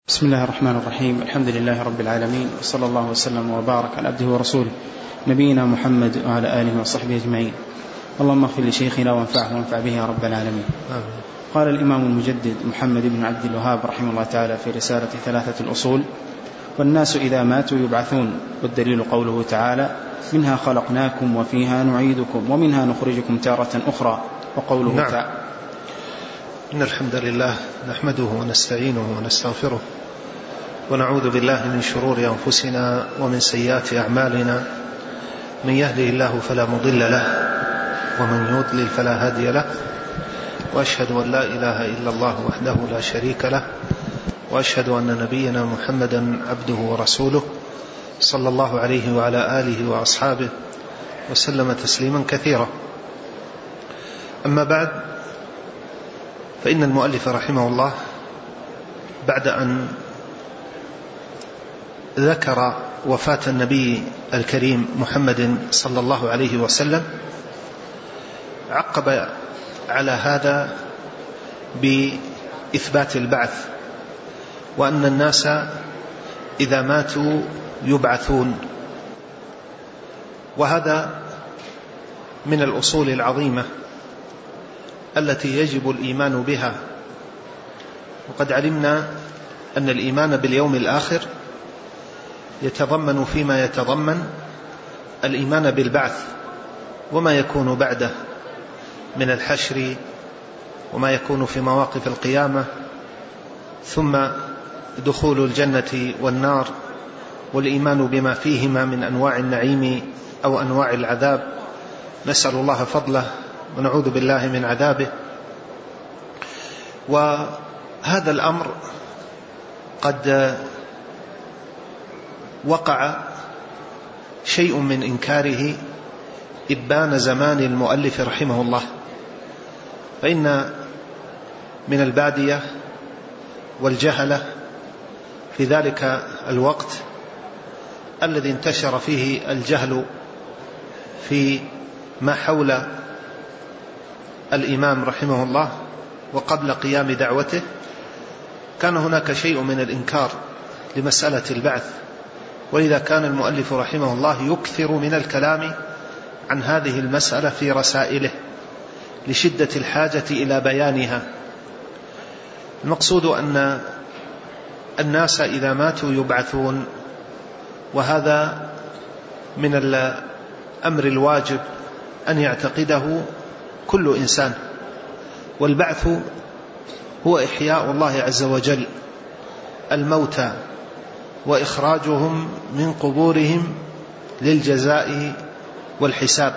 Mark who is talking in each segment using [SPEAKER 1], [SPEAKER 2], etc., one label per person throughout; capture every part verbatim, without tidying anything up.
[SPEAKER 1] بسم الله الرحمن الرحيم. الحمد لله رب العالمين، وصلى الله وسلم وبارك على عبده ورسوله نبينا محمد وعلى آله وصحبه أجمعين. اللهم اغفر لشيخنا وانفعه وانفع به يا رب العالمين. آمين. قال الإمام المجدد محمد بن عبد الوهاب رحمه الله تعالى في رسالة ثلاثة الأصول: والناس إذا ماتوا يبعثون، والدليل قوله تعالى: منها خلقناكم وفيها نعيدكم ومنها نخرجكم تارة أخرى، وقوله
[SPEAKER 2] نعم.
[SPEAKER 1] تعالى:
[SPEAKER 2] إن الحمد لله نحمده ونستعينه ونستغفره ونعوذ بالله من شرور أنفسنا ومن سيئات أعمالنا، من يهده الله فلا مضل له ومن يضلل فلا هادي له، وأشهد أن لا إله إلا الله وحده لا شريك له، وأشهد أن نبينا محمدا عبده ورسوله صلى الله عليه وعلى آله وأصحابه وسلم تسليما كثيرا. أما بعد، فإن المؤلف رحمه الله بعد أن ذكر وفاة النبي الكريم محمد صلى الله عليه وسلم عقب على هذا بإثبات البعث، وأن الناس إذا ماتوا يبعثون، وهذا من الأصول العظيمة التي يجب الإيمان بها. وقد علمنا أن الإيمان باليوم الآخر يتضمن فيما يتضمن الإيمان بالبعث وما يكون بعده من الحشر وما يكون في مواقف القيامة، ثم دخول الجنة والنار، والإيمان بما فيهما من أنواع النعيم أو أنواع العذاب، نسأل الله فضله ونعوذ بالله من عذابه. وهذا الأمر قد وقع شيء من إنكاره إبان زمان المؤلف رحمه الله، فإن من البادية والجهلة في ذلك الوقت الذي انتشر فيه الجهل في ما حول الإمام رحمه الله وقبل قيام دعوته، كان هناك شيء من الإنكار لمسألة البعث، ولذا كان المؤلف رحمه الله يكثر من الكلام عن هذه المسألة في رسائله لشدة الحاجة إلى بيانها. المقصود أن الناس إذا ماتوا يبعثون، وهذا من الأمر الواجب أن يعتقده كل إنسان. والبعث هو إحياء الله عز وجل الموتى وإخراجهم من قبورهم للجزاء والحساب،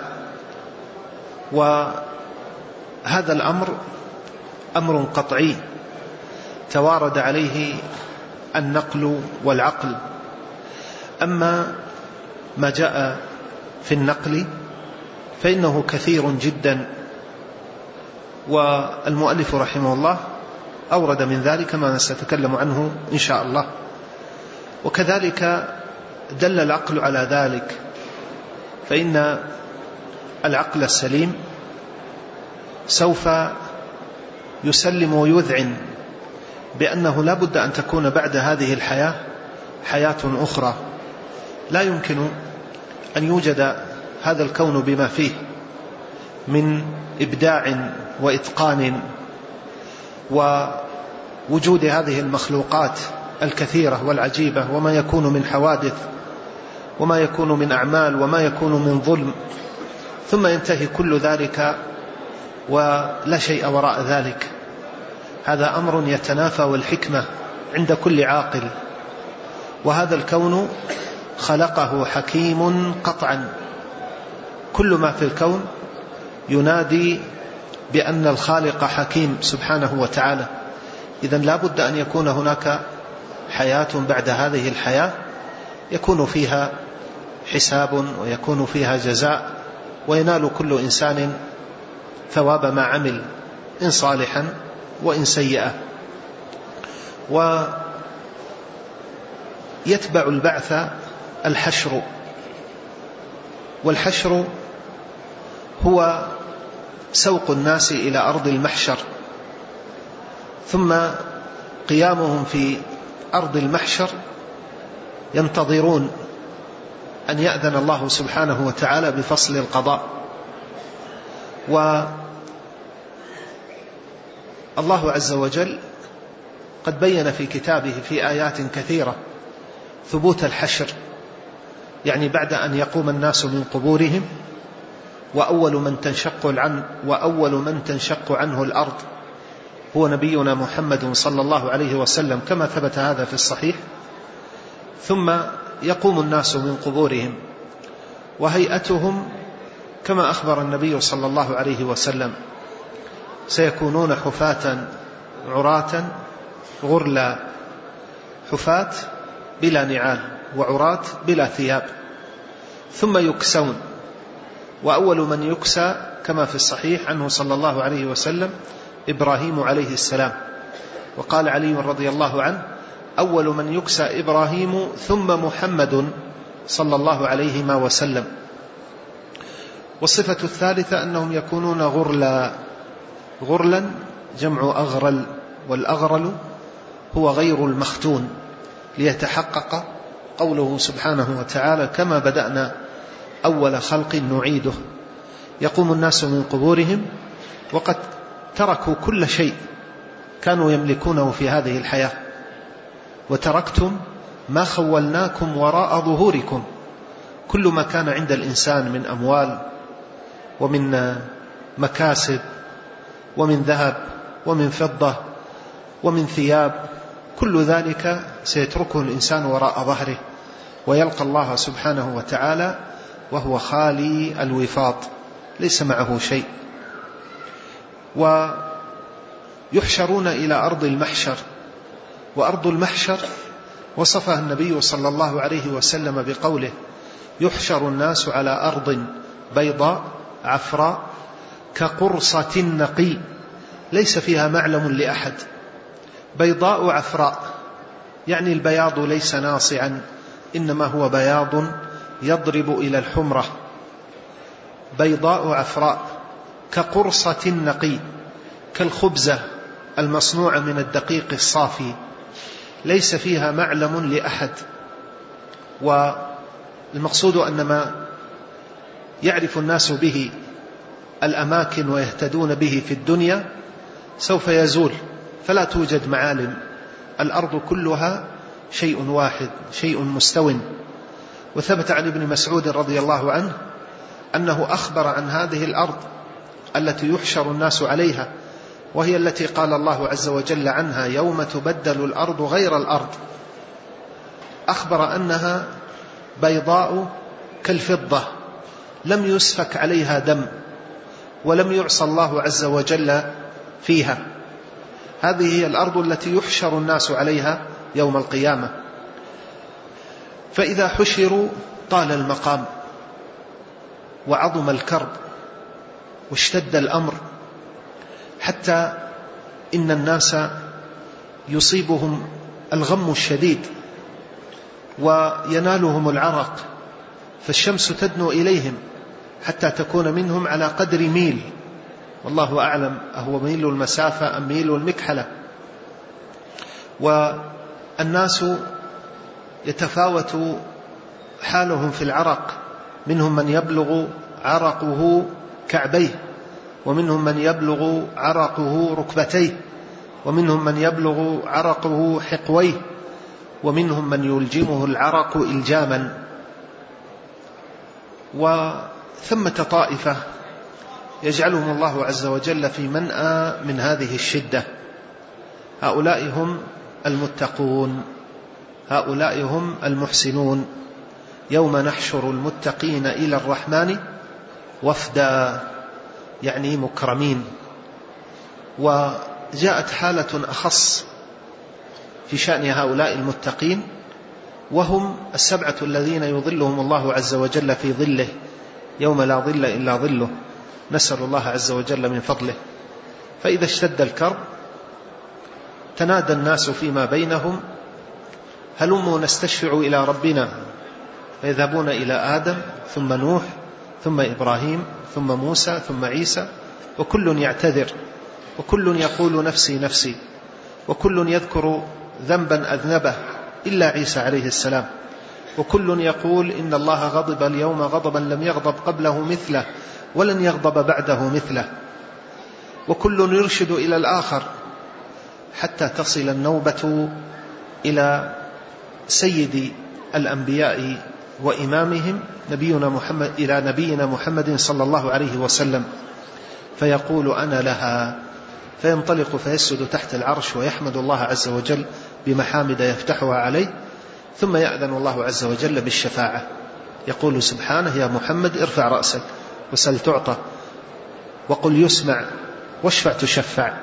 [SPEAKER 2] وهذا الأمر أمر قطعي توارد عليه النقل والعقل. أما ما جاء في النقل فإنه كثير جدا، والمؤلف رحمه الله أورد من ذلك ما سنتكلم عنه إن شاء الله. وكذلك دل العقل على ذلك، فإن العقل السليم سوف يسلم ويذعن بأنه لا بد أن تكون بعد هذه الحياة حياة أخرى. لا يمكن أن يوجد هذا الكون بما فيه من إبداع وإتقان ووجود هذه المخلوقات الكثيرة والعجيبة، وما يكون من حوادث وما يكون من أعمال وما يكون من ظلم، ثم ينتهي كل ذلك ولا شيء وراء ذلك. هذا أمر يتنافى والحكمة عند كل عاقل، وهذا الكون خلقه حكيم قطعا. كل ما في الكون ينادي بأن الخالق حكيم سبحانه وتعالى. إذن لا بد أن يكون هناك حياة بعد هذه الحياة يكون فيها حساب ويكون فيها جزاء، وينال كل إنسان ثواب ما عمل، إن صالحا وإن سيئا. ويتبع البعث الحشر، والحشر هو سوق الناس إلى أرض المحشر، ثم قيامهم في أرض المحشر ينتظرون أن يأذن الله سبحانه وتعالى بفصل القضاء. والله عز وجل قد بين في كتابه في آيات كثيرة ثبوت الحشر، يعني بعد أن يقوم الناس من قبورهم وأول من تنشق عنه وأول من تنشق عنه الأرض هو نبينا محمد صلى الله عليه وسلم كما ثبت هذا في الصحيح، ثم يقوم الناس من قبورهم وهيئتهم كما أخبر النبي صلى الله عليه وسلم سيكونون حفاة عراة غرلا، حفاة بلا نعال وعراة بلا ثياب، ثم يكسون. وأول من يكسى كما في الصحيح عنه صلى الله عليه وسلم إبراهيم عليه السلام، وقال علي رضي الله عنه أول من يكسى إبراهيم ثم محمد صلى الله عليه وسلم. والصفة الثالثة أنهم يكونون غرلا، غرلا جمع أغرل، والأغرل هو غير المختون، ليتحقق قوله سبحانه وتعالى كما بدأنا أول خلق نعيده. يقوم الناس من قبورهم وقد تركوا كل شيء كانوا يملكونه في هذه الحياة، وتركتم ما خولناكم وراء ظهوركم. كل ما كان عند الإنسان من أموال ومن مكاسب ومن ذهب ومن فضة ومن ثياب، كل ذلك سيتركه الإنسان وراء ظهره ويلقى الله سبحانه وتعالى وهو خالي الوفاض ليس معه شيء. ويحشرون إلى أرض المحشر، وأرض المحشر وصفها النبي صلى الله عليه وسلم بقوله يحشر الناس على أرض بيضاء عفراء كقرصة النقي ليس فيها معلم لأحد. بيضاء عفراء يعني البياض ليس ناصعا، إنما هو بياض يضرب إلى الحمرة. بيضاء عفراء كقرصة النقي، كالخبزة المصنوعة من الدقيق الصافي، ليس فيها معلم لأحد. والمقصود أن ما يعرف الناس به الأماكن ويهتدون به في الدنيا سوف يزول، فلا توجد معالم. الأرض كلها شيء واحد، شيء مستو. وثبت عن ابن مسعود رضي الله عنه أنه أخبر عن هذه الأرض التي يحشر الناس عليها، وهي التي قال الله عز وجل عنها يوم تبدل الأرض غير الأرض. أخبر أنها بيضاء كالفضة لم يسفك عليها دم ولم يعصى الله عز وجل فيها. هذه هي الأرض التي يحشر الناس عليها يوم القيامة. فإذا حشروا طال المقام وعظم الكرب واشتد الأمر، حتى إن الناس يصيبهم الغم الشديد وينالهم العرق، فالشمس تدنو إليهم حتى تكون منهم على قدر ميل، والله أعلم أهو ميل المسافة أم ميل المكحلة. والناس يتفاوت حالهم في العرق، منهم من يبلغ عرقه كعبيه، ومنهم من يبلغ عرقه ركبتيه، ومنهم من يبلغ عرقه حقويه، ومنهم من يلجمه العرق إلجاما. وثمة طائفة يجعلهم الله عز وجل في منأى من هذه الشدة، هؤلاء هم المتقون، هؤلاء هم المحسنون. يوم نحشر المتقين إلى الرحمن وفدا، يعني مكرمين. وجاءت حالة أخص في شأن هؤلاء المتقين، وهم السبعة الذين يظلهم الله عز وجل في ظله يوم لا ظل إلا ظله، نسأل الله عز وجل من فضله. فإذا اشتد الكرب تنادى الناس فيما بينهم هلموا نستشفع إلى ربنا، فيذهبون إلى آدم ثم نوح ثم إبراهيم ثم موسى ثم عيسى، وكل يعتذر وكل يقول نفسي نفسي، وكل يذكر ذنبا أذنبه إلا عيسى عليه السلام، وكل يقول إن الله غضب اليوم غضبا لم يغضب قبله مثله ولن يغضب بعده مثله، وكل يرشد إلى الآخر حتى تصل النوبة إلى سيد الأنبياء وإمامهم نبينا محمد إلى نبينا محمد صلى الله عليه وسلم، فيقول أنا لها، فينطلق فيسجد تحت العرش ويحمد الله عز وجل بمحامد يفتحها عليه، ثم يأذن الله عز وجل بالشفاعة، يقول سبحانه يا محمد ارفع رأسك وسل تعطى وقل يسمع واشفع تشفع.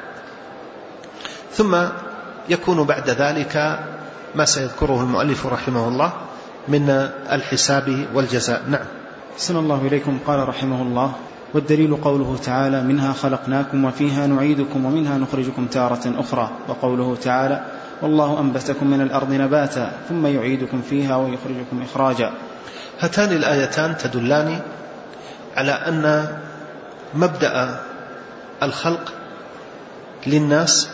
[SPEAKER 2] ثم يكون بعد ذلك ما سيذكره المؤلف رحمه الله من الحساب والجزاء. نعم.
[SPEAKER 1] أحسن الله إليكم. قال رحمه الله: والدليل قوله تعالى: منها خلقناكم وفيها نعيدكم ومنها نخرجكم تارة أخرى، وقوله تعالى: والله أنبتكم من الأرض نباتا ثم يعيدكم فيها ويخرجكم إخراجا.
[SPEAKER 2] هاتان الآيتان تدلان على أن مبدأ الخلق للناس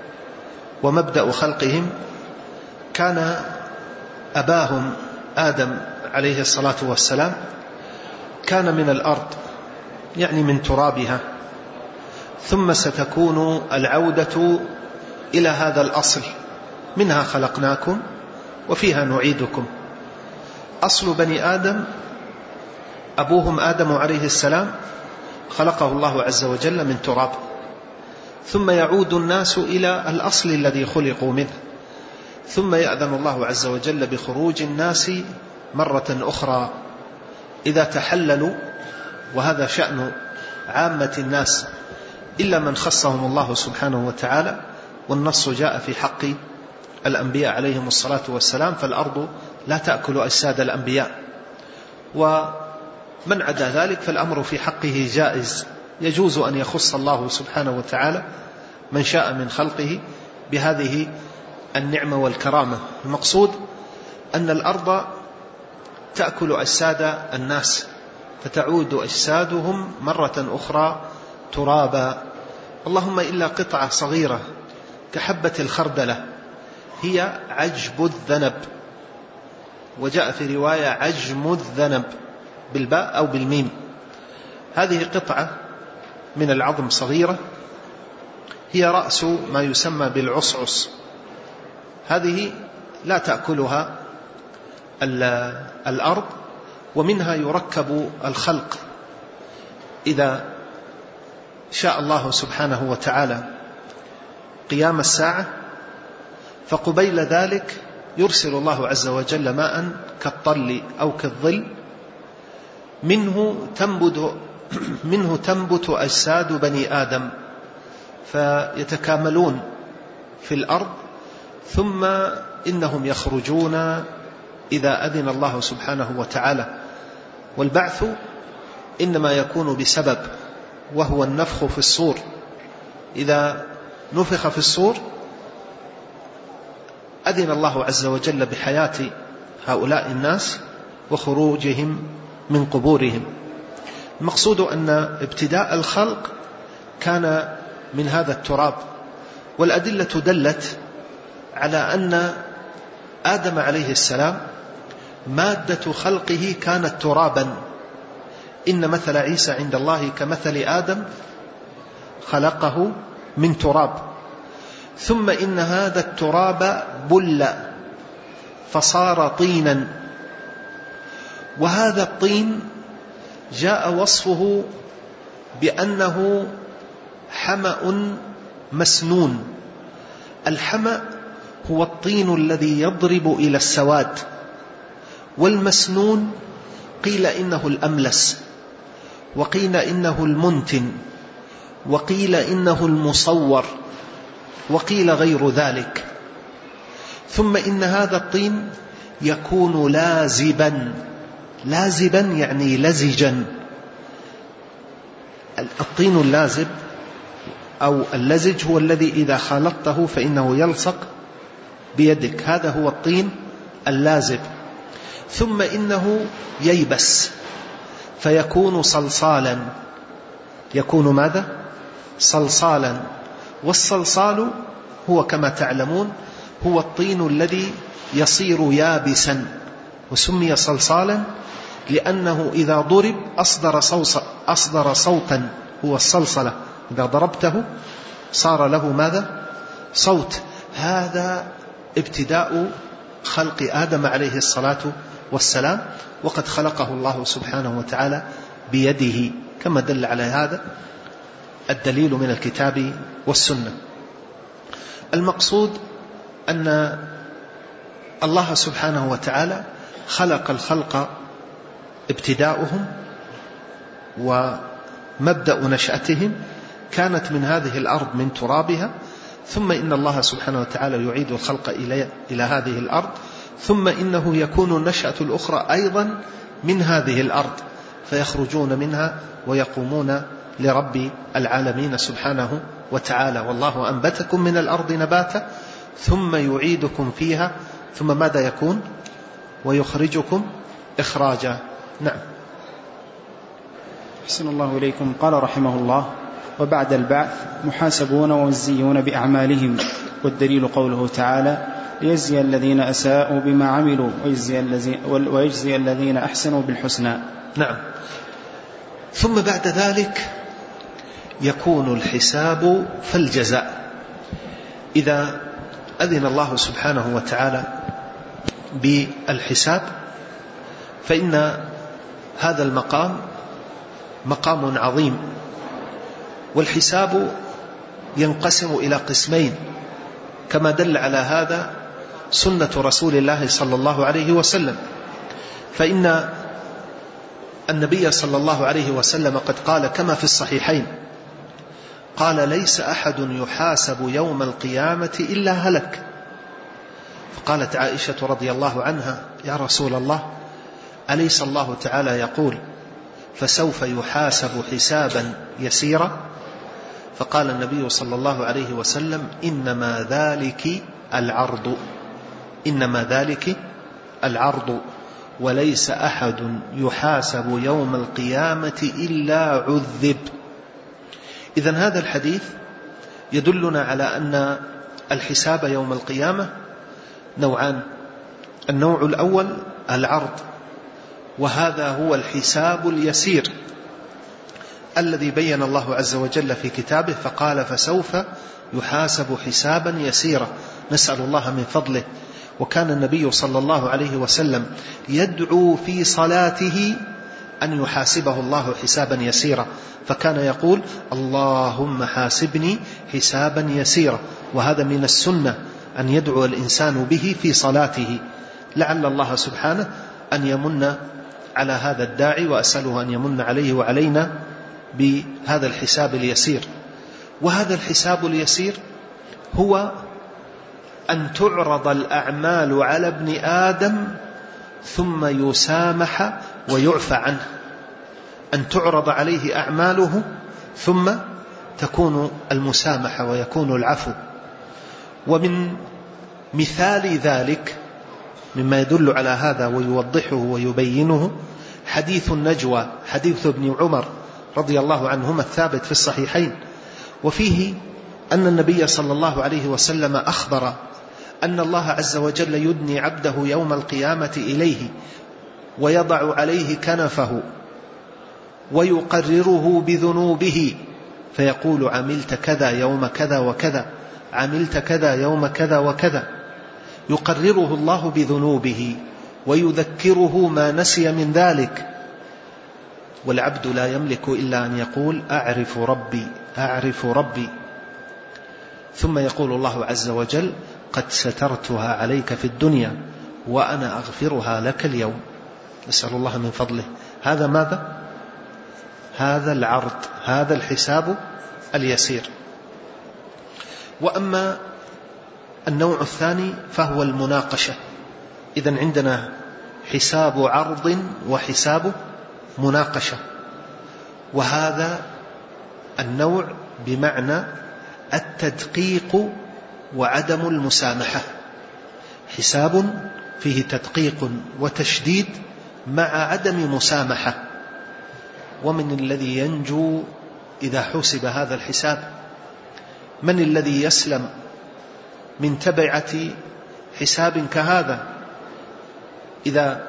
[SPEAKER 2] ومبدأ خلقهم كان أباهم آدم عليه الصلاة والسلام كان من الأرض، يعني من ترابها، ثم ستكون العودة إلى هذا الأصل: منها خلقناكم وفيها نعيدكم. أصل بني آدم أبوهم آدم عليه السلام خلقه الله عز وجل من تراب، ثم يعود الناس إلى الأصل الذي خلقوا منه، ثم يأذن الله عز وجل بخروج الناس مرة أخرى إذا تحللوا، وهذا شأن عامة الناس إلا من خصهم الله سبحانه وتعالى، والنص جاء في حق الأنبياء عليهم الصلاة والسلام، فالأرض لا تأكل أجساد الأنبياء، ومن عدا ذلك فالأمر في حقه جائز، يجوز أن يخص الله سبحانه وتعالى من شاء من خلقه بهذه النعمة والكرامة. المقصود أن الأرض تأكل أجساد الناس، فتعود أجسادهم مرة أخرى ترابا، اللهم إلا قطعة صغيرة كحبة الخردلة هي عجب الذنب، وجاء في رواية عجم الذنب بالباء أو بالميم. هذه قطعة من العظم صغيرة هي رأس ما يسمى بالعصعص، هذه لا تأكلها الأرض، ومنها يركب الخلق إذا شاء الله سبحانه وتعالى قيام الساعة، فقبيل ذلك يرسل الله عز وجل ماء كالطل أو كالظل، منه تنبت, منه تنبت أجساد بني آدم فيتكاملون في الأرض، ثم إنهم يخرجون إذا أذن الله سبحانه وتعالى. والبعث إنما يكون بسبب، وهو النفخ في الصور، إذا نفخ في الصور أذن الله عز وجل بحياة هؤلاء الناس وخروجهم من قبورهم. المقصود أن ابتداء الخلق كان من هذا التراب، والأدلة دلت على أن آدم عليه السلام مادة خلقه كانت ترابا، إن مثل عيسى عند الله كمثل آدم خلقه من تراب، ثم إن هذا التراب بل فصار طينا، وهذا الطين جاء وصفه بأنه حمأ مسنون. الحمأ هو الطين الذي يضرب إلى السواد، والمسنون قيل إنه الأملس، وقيل إنه المنتن، وقيل إنه المصور، وقيل غير ذلك. ثم إن هذا الطين يكون لازبا، لازبا يعني لزجا. الطين اللازب أو اللزج هو الذي إذا خلطته فإنه يلصق بيدك، هذا هو الطين اللازب. ثم إنه ييبس فيكون صلصالا، يكون ماذا؟ صلصالا. والصلصال هو كما تعلمون هو الطين الذي يصير يابسا، وسمي صلصالا لأنه إذا ضرب أصدر, أصدر صوتا، هو الصلصلة إذا ضربته صار له ماذا؟ صوت. هذا ابتداء خلق آدم عليه الصلاة والسلام، وقد خلقه الله سبحانه وتعالى بيده كما دل على هذا الدليل من الكتاب والسنة. المقصود أن الله سبحانه وتعالى خلق الخلق ابتداؤهم ومبدأ نشأتهم كانت من هذه الأرض من ترابها، ثم إن الله سبحانه وتعالى يعيد الخلق إلى إلى هذه الأرض، ثم إنه يكون النشأة الأخرى أيضا من هذه الأرض، فيخرجون منها ويقومون لرب العالمين سبحانه وتعالى. والله أنبتكم من الأرض نباتا ثم يعيدكم فيها ثم ماذا يكون؟ ويخرجكم إخراجا. نعم.
[SPEAKER 1] أحسن الله إليكم. قال رحمه الله: وبعد البعث محاسبون ومجزيون بأعمالهم، والدليل قوله تعالى: ليجزي الذين أساءوا بما عملوا ويجزي الذين أحسنوا بالحسنى.
[SPEAKER 2] نعم. ثم بعد ذلك يكون الحساب فالجزاء. إذا أذن الله سبحانه وتعالى بالحساب فإن هذا المقام مقام عظيم. والحساب ينقسم إلى قسمين كما دل على هذا سنة رسول الله صلى الله عليه وسلم، فإن النبي صلى الله عليه وسلم قد قال كما في الصحيحين، قال: ليس أحد يحاسب يوم القيامة إلا هلك. فقالت عائشة رضي الله عنها: يا رسول الله، أليس الله تعالى يقول: فسوف يحاسب حسابا يسيرا؟ فقال النبي صلى الله عليه وسلم: إنما ذلك العرض، إنما ذلك العرض، وليس أحد يحاسب يوم القيامة إلا عذب. إذن هذا الحديث يدلنا على أن الحساب يوم القيامة نوعان. النوع الأول العرض، وهذا هو الحساب اليسير الذي بين الله عز وجل في كتابه فقال: فسوف يحاسب حسابا يسيرا. نسأل الله من فضله. وكان النبي صلى الله عليه وسلم يدعو في صلاته أن يحاسبه الله حسابا يسيرا، فكان يقول: اللهم حاسبني حسابا يسيرا. وهذا من السنة أن يدعو الإنسان به في صلاته، لعل الله سبحانه أن يمن على هذا الداعي، وأسأله أن يمن عليه وعلينا بهذا الحساب اليسير. وهذا الحساب اليسير هو أن تعرض الأعمال على ابن آدم ثم يسامح ويعفى عنه، أن تعرض عليه أعماله ثم تكون المسامحة ويكون العفو. ومن مثال ذلك مما يدل على هذا ويوضحه ويبينه حديث النجوى، حديث ابن عمر رضي الله عنهما الثابت في الصحيحين، وفيه أن النبي صلى الله عليه وسلم أخبر أن الله عز وجل يدني عبده يوم القيامة إليه ويضع عليه كنفه ويقرره بذنوبه فيقول: عملت كذا يوم كذا وكذا، عملت كذا يوم كذا وكذا. يقرره الله بذنوبه ويذكره ما نسي من ذلك، والعبد لا يملك إلا أن يقول: أعرف ربي أعرف ربي. ثم يقول الله عز وجل: قد سترتها عليك في الدنيا وأنا أغفرها لك اليوم. نسأل الله من فضله. هذا ماذا؟ هذا العرض، هذا الحساب اليسير. وأما النوع الثاني فهو المناقشة. إذن عندنا حساب عرض وحساب مناقشة، وهذا النوع بمعنى التدقيق وعدم المسامحة. حساب فيه تدقيق وتشديد مع عدم مسامحة. ومن الذي ينجو إذا حسب هذا الحساب؟ من الذي يسلم من تبعة حساب كهذا إذا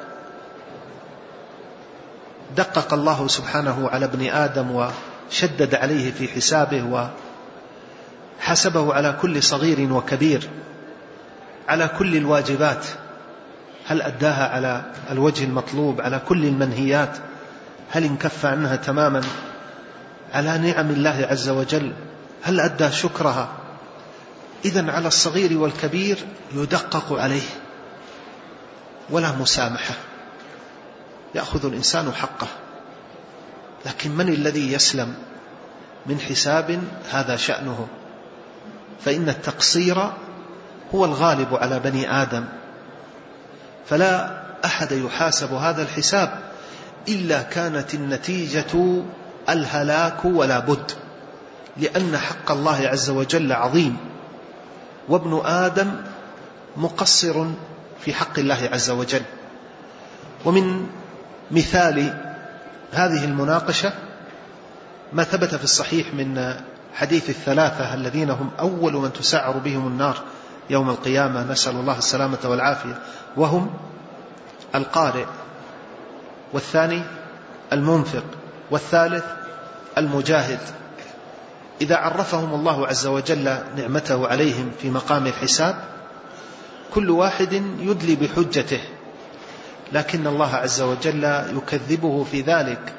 [SPEAKER 2] دقق الله سبحانه على ابن آدم وشدد عليه في حسابه وحسبه على كل صغير وكبير، على كل الواجبات، هل أداها على الوجه المطلوب، على كل المنهيات هل انكف عنها تماما، على نعم الله عز وجل هل أدى شكرها؟ إذن على الصغير والكبير يدقق عليه ولا مسامحة، يأخذ الإنسان حقه. لكن من الذي يسلم من حساب؟ هذا شأنه، فإن التقصير هو الغالب على بني آدم، فلا أحد يحاسب هذا الحساب إلا كانت النتيجة الهلاك ولا بد، لأن حق الله عز وجل عظيم، وابن آدم مقصر في حق الله عز وجل. ومن مثال هذه المناقشة ما ثبت في الصحيح من حديث الثلاثة الذين هم أول من تسعر بهم النار يوم القيامة، نسأل الله السلامة والعافية، وهم القارئ، والثاني المنفق، والثالث المجاهد. إذا عرفهم الله عز وجل نعمته عليهم في مقام الحساب كل واحد يدلي بحجته، لكن الله عز وجل يكذبه في ذلك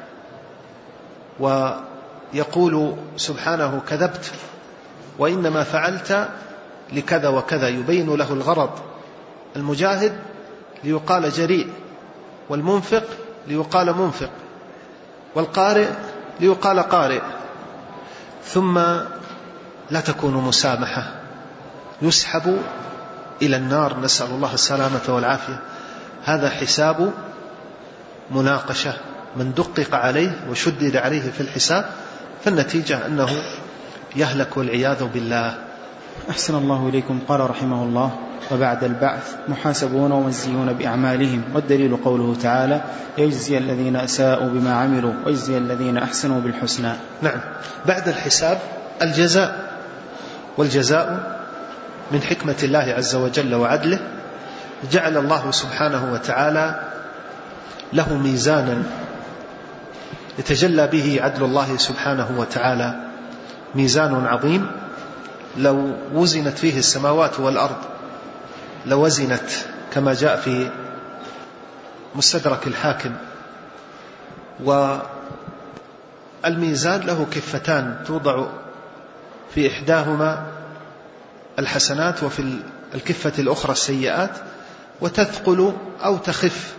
[SPEAKER 2] ويقول سبحانه كذبت وإنما فعلت لكذا وكذا، يبين له الغرض. المجاهد ليقال جريء، والمنفق ليقال منفق، والقارئ ليقال قارئ. ثم لا تكون مسامحة، يسحب إلى النار، نسأل الله السلامة والعافية. هذا حساب مناقشة، من دقق عليه وشدد عليه في الحساب فالنتيجة أنه يهلك والعياذ بالله.
[SPEAKER 1] أحسن الله إليكم. قال رحمه الله: وبعد البعث محاسبون ومجزيون بأعمالهم، والدليل قوله تعالى: يجزي الذين أساءوا بما عملوا ويجزي الذين أحسنوا بالحسنى.
[SPEAKER 2] نعم، بعد الحساب الجزاء، والجزاء من حكمة الله عز وجل وعدله جعل الله سبحانه وتعالى له ميزانا يتجلى به عدل الله سبحانه وتعالى، ميزان عظيم لو وزنت فيه السماوات والأرض لوزنت، كما جاء في مستدرك الحاكم. والميزان له كفتان توضع في إحداهما الحسنات وفي الكفة الأخرى السيئات، وتثقل أو تخف.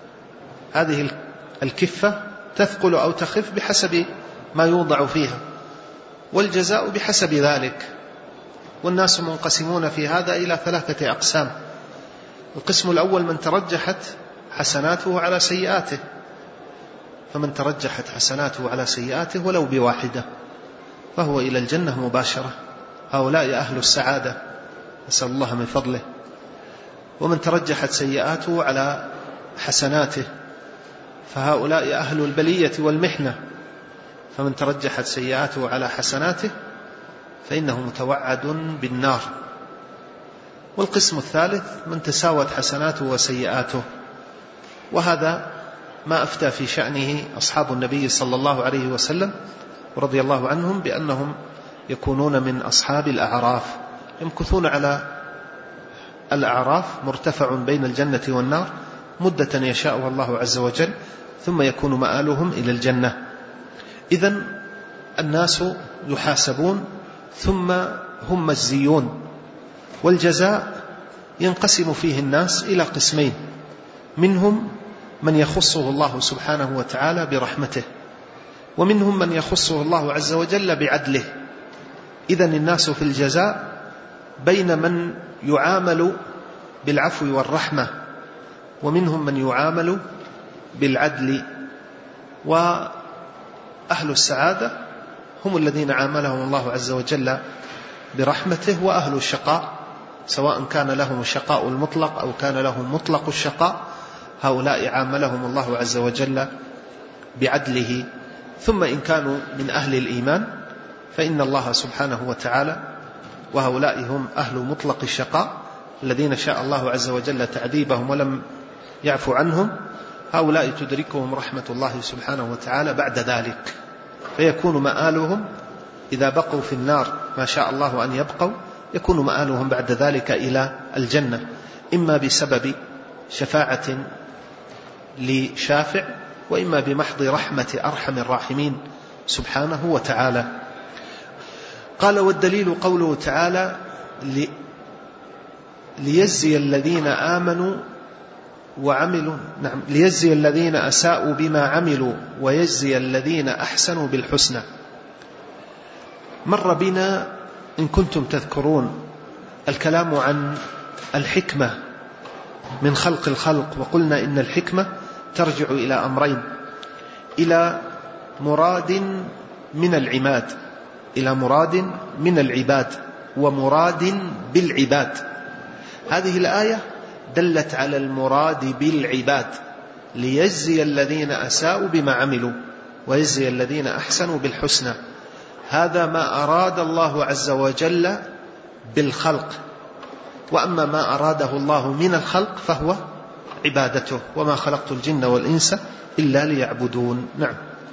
[SPEAKER 2] هذه الكفة تثقل أو تخف بحسب ما يوضع فيها، والجزاء بحسب ذلك. والناس منقسمون في هذا إلى ثلاثة أقسام. القسم الأول من ترجحت حسناته على سيئاته، فمن ترجحت حسناته على سيئاته ولو بواحدة فهو إلى الجنة مباشرة، هؤلاء أهل السعادة، نسأل الله من فضله. ومن ترجحت سيئاته على حسناته فهؤلاء أهل البلية والمحنة، فمن ترجحت سيئاته على حسناته فإنه متوعد بالنار. والقسم الثالث من تساوت حسناته وسيئاته، وهذا ما أفتى في شأنه أصحاب النبي صلى الله عليه وسلم ورضي الله عنهم بأنهم يكونون من أصحاب الأعراف، يمكثون على الأعراف مرتفع بين الجنة والنار مدة يشاءها الله عز وجل، ثم يكون مآلهم إلى الجنة. إذن الناس يحاسبون ثم هم مجزيون. والجزاء ينقسم فيه الناس إلى قسمين: منهم من يخصه الله سبحانه وتعالى برحمته، ومنهم من يخصه الله عز وجل بعدله. إذن الناس في الجزاء بين من يعامل بالعفو والرحمة، ومنهم من يعامل بالعدل. وأهل السعادة هم الذين عاملهم الله عز وجل برحمته، وأهل الشقاء سواء كان لهم الشقاء المطلق أو كان لهم مطلق الشقاء هؤلاء عاملهم الله عز وجل بعدله. ثم إن كانوا من أهل الإيمان فإن الله سبحانه وتعالى، وهؤلاء هم أهل مطلق الشقاء، الذين شاء الله عز وجل تعذيبهم ولم يعفو عنهم، هؤلاء تدركهم رحمة الله سبحانه وتعالى بعد ذلك، فيكون مآلهم إذا بقوا في النار ما شاء الله أن يبقوا، يكون مآلهم بعد ذلك إلى الجنة، إما بسبب شفاعة لشافع، وإما بمحض رحمة أرحم الراحمين سبحانه وتعالى. قال: والدليل قوله تعالى: ليجزي الذين آمنوا وعملوا نعم ليجزي الذين أساءوا بما عملوا ويجزي الذين أحسنوا بالحسنى. مر بنا إن كنتم تذكرون الكلام عن الحكمة من خلق الخلق، وقلنا إن الحكمة ترجع إلى أمرين: إلى مراد من العباد إلى مراد من العباد ومراد بالعباد. هذه الآية دلت على المراد بالعباد، ليجزي الذين أساءوا بما عملوا ويجزي الذين أحسنوا بالحسنى. هذا ما أراد الله عز وجل بالخلق، وأما ما أراده الله من الخلق فهو عبادته: وما خلقت الجن والإنس إلا ليعبدون. نعم.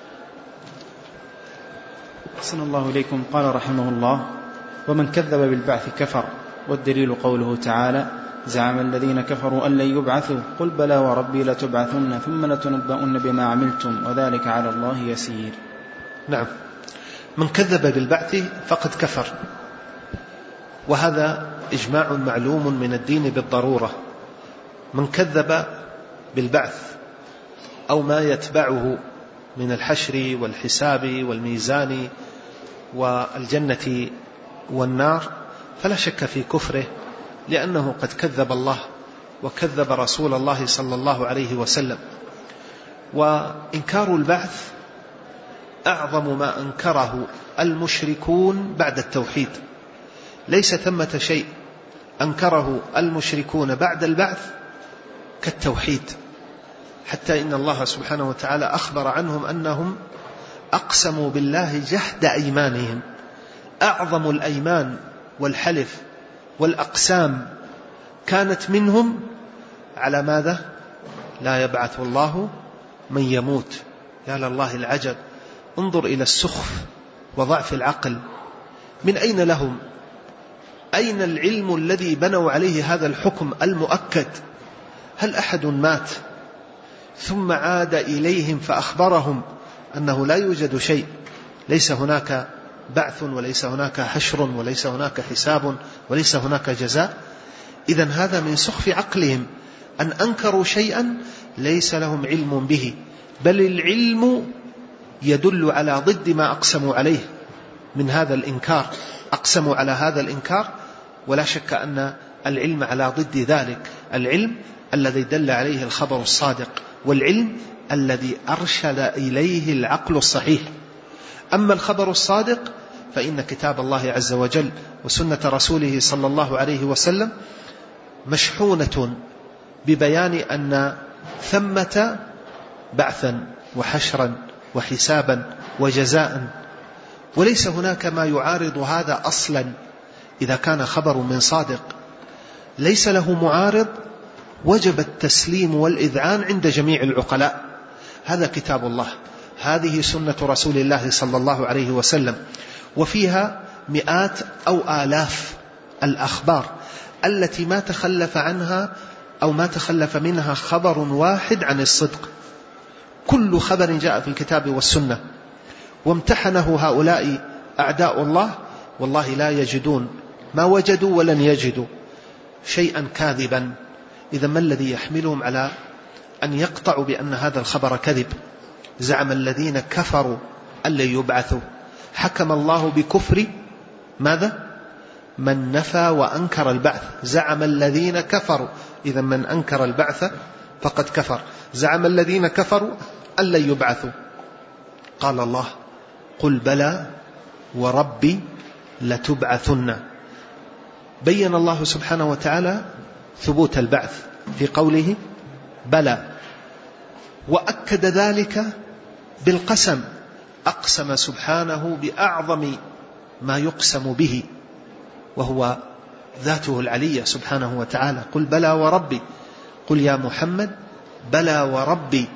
[SPEAKER 1] أحسن الله إليكم. قال رحمه الله: ومن كذب بالبعث كفر. والدليل قوله تعالى: زعم الذين كفروا أن لن يبعثوا قل بلى وربي لتبعثن ثم لتنبؤن بما عملتم وذلك على الله يسير.
[SPEAKER 2] نعم. من كذب بالبعث فقد كفر، وهذا إجماع معلوم من الدين بالضرورة. من كذب بالبعث أو ما يتبعه من الحشر والحساب والميزان والجنة والنار فلا شك في كفره، لأنه قد كذب الله وكذب رسول الله صلى الله عليه وسلم. وإنكار البعث أعظم ما أنكره المشركون بعد التوحيد. ليس ثمة شيء أنكره المشركون بعد البعث كالتوحيد، حتى إن الله سبحانه وتعالى أخبر عنهم أنهم أقسموا بالله جهد أيمانهم. أعظم الأيمان والحلف والأقسام كانت منهم على ماذا؟ لا يبعث الله من يموت. يا لله العجب، انظر إلى السخف وضعف العقل. من أين لهم؟ أين العلم الذي بنوا عليه هذا الحكم المؤكد؟ هل أحد مات ثم عاد إليهم فأخبرهم أنه لا يوجد شيء، ليس هناك بعث وليس هناك حشر وليس هناك حساب وليس هناك جزاء؟ إذن هذا من سخف عقلهم أن أنكروا شيئا ليس لهم علم به، بل العلم يدل على ضد ما أقسموا عليه من هذا الإنكار. أقسموا على هذا الإنكار، ولا شك أن العلم على ضد ذلك، العلم الذي دل عليه الخبر الصادق، والعلم الذي أرشد إليه العقل الصحيح. أما الخبر الصادق فإن كتاب الله عز وجل وسنة رسوله صلى الله عليه وسلم مشحونة ببيان أن ثمة بعثا وحشرا وحسابا وجزاء، وليس هناك ما يعارض هذا أصلا. إذا كان خبر من صادق ليس له معارض وجب التسليم والإذعان عند جميع العقلاء. هذا كتاب الله، هذه سنة رسول الله صلى الله عليه وسلم، وفيها مئات أو آلاف الأخبار التي ما تخلف عنها أو ما تخلف منها خبر واحد عن الصدق. كل خبر جاء في الكتاب والسنة، وامتحنه هؤلاء أعداء الله، والله لا يجدون ما وجدوا ولن يجدوا شيئا كاذبا. إذا ما الذي يحملهم على أن يقطعوا بأن هذا الخبر كذب؟ زعم الذين كفروا أن لن يبعثوا. حكم الله بكفر ماذا؟ من نفى وأنكر البعث. زعم الذين كفروا، إذا من أنكر البعث فقد كفر. زعم الذين كفروا أن لن يبعثوا. قال الله: قل بلى وربي لتبعثن. بين الله سبحانه وتعالى ثبوت البعث في قوله بلى، وأكد ذلك بالقسم. أقسم سبحانه بأعظم ما يقسم به، وهو ذاته العلية سبحانه وتعالى. قل بلى وربي، قل يا محمد بلى وربي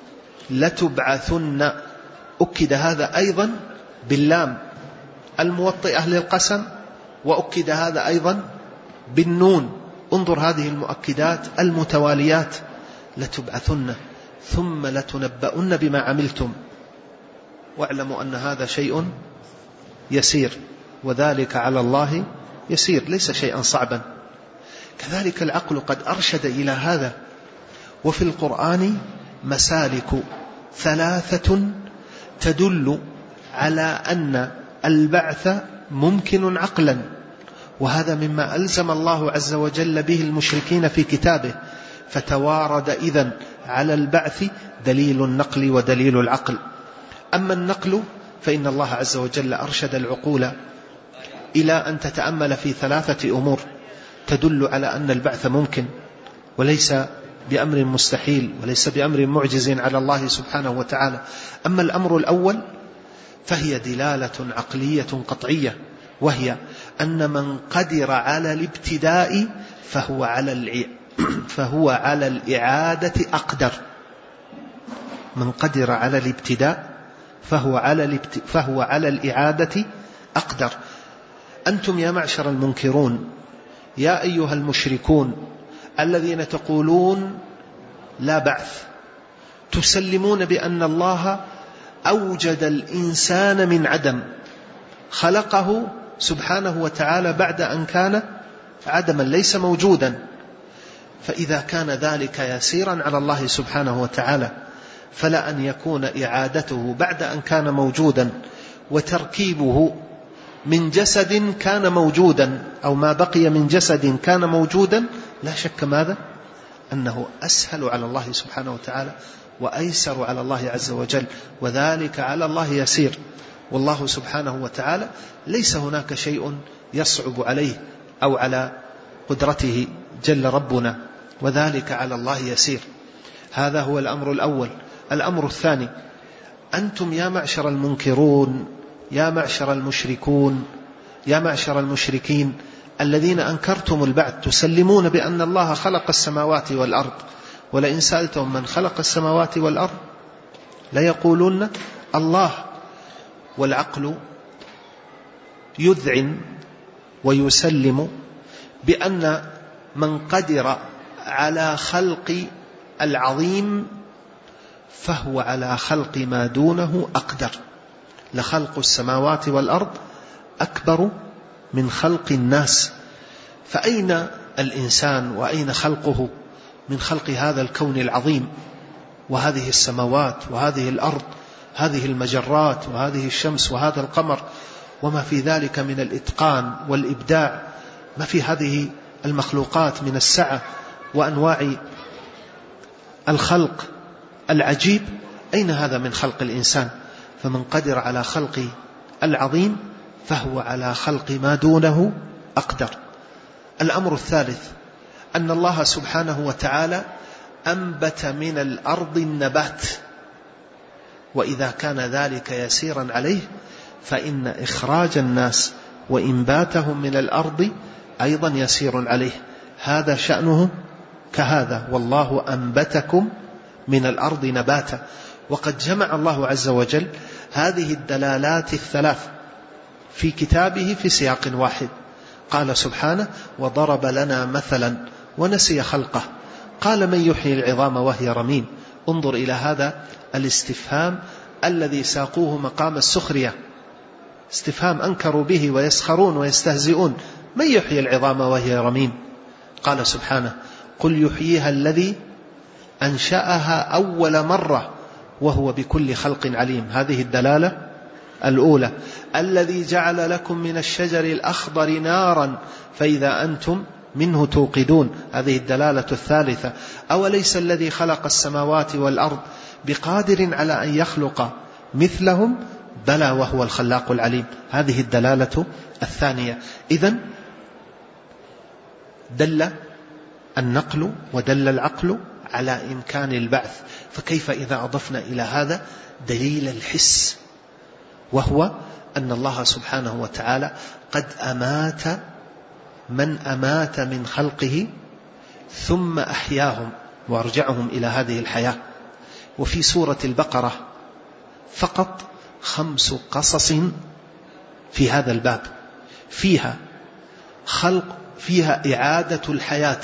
[SPEAKER 2] لتبعثن. أكد هذا أيضا باللام الموطئة للقسم، وأكد هذا أيضا بالنون. انظر هذه المؤكدات المتواليات، لتبعثن ثم لتنبؤن بما عملتم واعلموا أن هذا شيء يسير، وذلك على الله يسير، ليس شيئا صعبا. كذلك العقل قد أرشد إلى هذا. وفي القرآن مسالك ثلاثة تدل على أن البعث ممكن عقلا، وهذا مما ألزم الله عز وجل به المشركين في كتابه. فتوارد إذن على البعث دليل النقل ودليل العقل. أما النقل فإن الله عز وجل أرشد العقول إلى أن تتأمل في ثلاثة أمور تدل على أن البعث ممكن، وليس بأمر مستحيل، وليس بأمر معجز على الله سبحانه وتعالى. أما الأمر الأول فهي دلالة عقلية قطعية، وهي أن من قدر على الابتداء فهو على الع... فهو على الإعادة أقدر. من قدر على الابتداء فهو على الابت... فهو على الإعادة أقدر. أنتم يا معشر المنكرون، يا أيها المشركون الذين تقولون لا بعث، تسلمون بأن الله أوجد الإنسان من عدم، خلقه سبحانه وتعالى بعد أن كان عدما ليس موجودا. فإذا كان ذلك يسيرا على الله سبحانه وتعالى، فلا أن يكون إعادته بعد أن كان موجودا وتركيبه من جسد كان موجودا، أو ما بقي من جسد كان موجودا، لا شك ماذا؟ أنه أسهل على الله سبحانه وتعالى وأيسر على الله عز وجل، وذلك على الله يسير. والله سبحانه وتعالى ليس هناك شيء يصعب عليه أو على قدرته جل ربنا، وذلك على الله يسير. هذا هو الأمر الأول. الأمر الثاني، أنتم يا معشر المنكرون، يا معشر المشركون، يا معشر المشركين الذين أنكرتم البعث، تسلمون بأن الله خلق السماوات والأرض، ولئن سألتم من خلق السماوات والأرض ليقولون الله. والعقل يذعن ويسلم بأن من قدر على خلق العظيم فهو على خلق ما دونه أقدر. لخلق السماوات والأرض أكبر من خلق الناس، فأين الإنسان وأين خلقه من خلق هذا الكون العظيم، وهذه السماوات وهذه الأرض، هذه المجرات وهذه الشمس وهذا القمر، وما في ذلك من الإتقان والإبداع، ما في هذه المخلوقات من السعة وأنواع الخلق العجيب. أين هذا من خلق الإنسان؟ فمن قدر على خلق العظيم فهو على خلق ما دونه أقدر. الأمر الثالث، أن الله سبحانه وتعالى أنبت من الأرض النبات، وإذا كان ذلك يسيرا عليه فإن إخراج الناس وإنباتهم من الأرض أيضا يسير عليه. هذا شأنه كهذا، والله أنبتكم من الأرض نباتا. وقد جمع الله عز وجل هذه الدلالات الثلاث في كتابه في سياق واحد. قال سبحانه: وضرب لنا مثلا ونسي خلقه، قال من يحيي العظام وهي رميم. انظر إلى هذا الاستفهام الذي ساقوه مقام السخرية، استفهام أنكروا به ويسخرون ويستهزئون. من يحيي العظام وهي رميم؟ قال سبحانه: قل يحييها الذي أنشأها أول مرة وهو بكل خلق عليم. هذه الدلالة الأولى. الذي جعل لكم من الشجر الأخضر نارا فإذا أنتم منه توقدون. هذه الدلالة الثالثة. أوليس الذي خلق السماوات والأرض بقادر على أن يخلق مثلهم؟ بلى وهو الخلاق العليم. هذه الدلالة الثانية. إذن دل النقل ودل العقل على إمكان البعث، فكيف إذا أضفنا إلى هذا دليل الحس، وهو أن الله سبحانه وتعالى قد أمات من أمات من خلقه ثم أحياهم وأرجعهم إلى هذه الحياة. وفي سورة البقرة فقط خمس قصص في هذا الباب، فيها خلق، فيها إعادة الحياة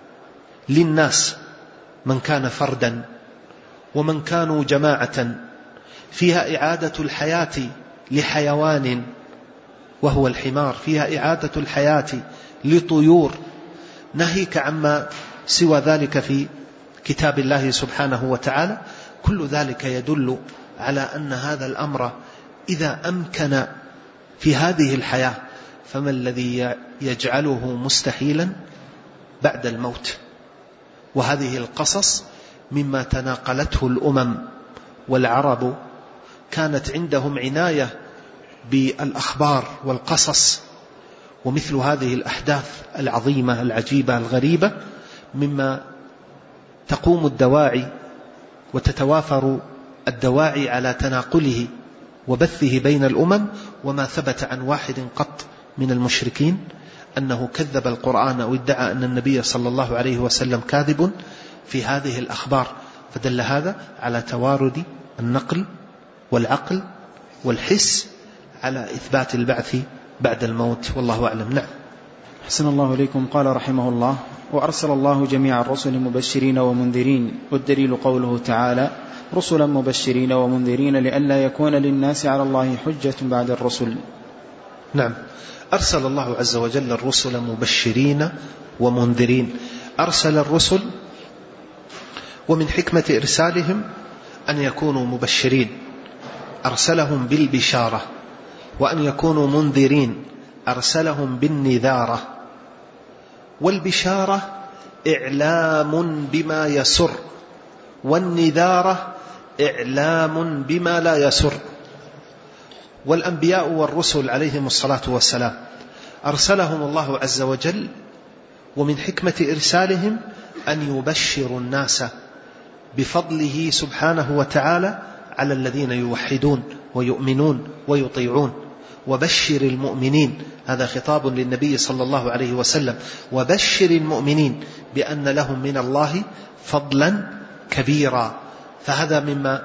[SPEAKER 2] للناس، من كان فردا ومن كانوا جماعة، فيها إعادة الحياة لحيوان وهو الحمار، فيها إعادة الحياة لطيور، ناهيك عما سوى ذلك في كتاب الله سبحانه وتعالى. كل ذلك يدل على أن هذا الأمر إذا أمكن في هذه الحياة فما الذي يجعله مستحيلا بعد الموت. وهذه القصص مما تناقلته الأمم، والعرب كانت عندهم عناية بالأخبار والقصص، ومثل هذه الأحداث العظيمة العجيبة الغريبة مما تقوم الدواعي وتتوافر الدواعي على تناقله وبثه بين الأمم. وما ثبت عن واحد قط من المشركين أنه كذب القرآن أو ادعى أن النبي صلى الله عليه وسلم كاذب في هذه الأخبار. فدل هذا على توارد النقل والعقل والحس على إثبات البعث بعد الموت، والله أعلم. نعم.
[SPEAKER 1] حسن الله إليكم. قال رحمه الله: وأرسل الله جميع الرسل مبشرين ومنذرين، والدليل قوله تعالى: رسلا مبشرين ومنذرين لئلا يكون للناس على الله حجة بعد الرسل.
[SPEAKER 2] نعم، أرسل الله عز وجل الرسل مبشرين ومنذرين. أرسل الرسل ومن حكمة إرسالهم أن يكونوا مبشرين، أرسلهم بالبشارة، وأن يكونوا منذرين، أرسلهم بالنذارة. والبشارة إعلام بما يسر، والنذارة إعلام بما لا يسر. والأنبياء والرسل عليهم الصلاة والسلام أرسلهم الله عز وجل ومن حكمة إرسالهم أن يبشروا الناس بفضله سبحانه وتعالى على الذين يوحدون ويؤمنون ويطيعون. وبشر المؤمنين، هذا خطاب للنبي صلى الله عليه وسلم، وبشر المؤمنين بأن لهم من الله فضلا كبيرا. فهذا مما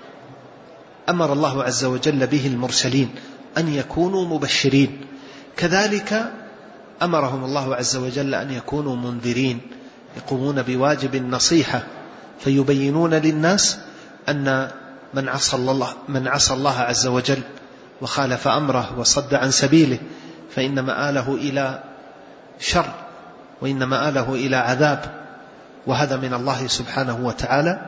[SPEAKER 2] أمر الله عز وجل به المرسلين، أن يكونوا مبشرين. كذلك أمرهم الله عز وجل أن يكونوا منذرين، يقومون بواجب النصيحة، فيبينون للناس أن من عصى الله, من عصى الله عز وجل وخالف أمره وصد عن سبيله فإن مآله إلى شر، وإن مآله إلى عذاب. وهذا من الله سبحانه وتعالى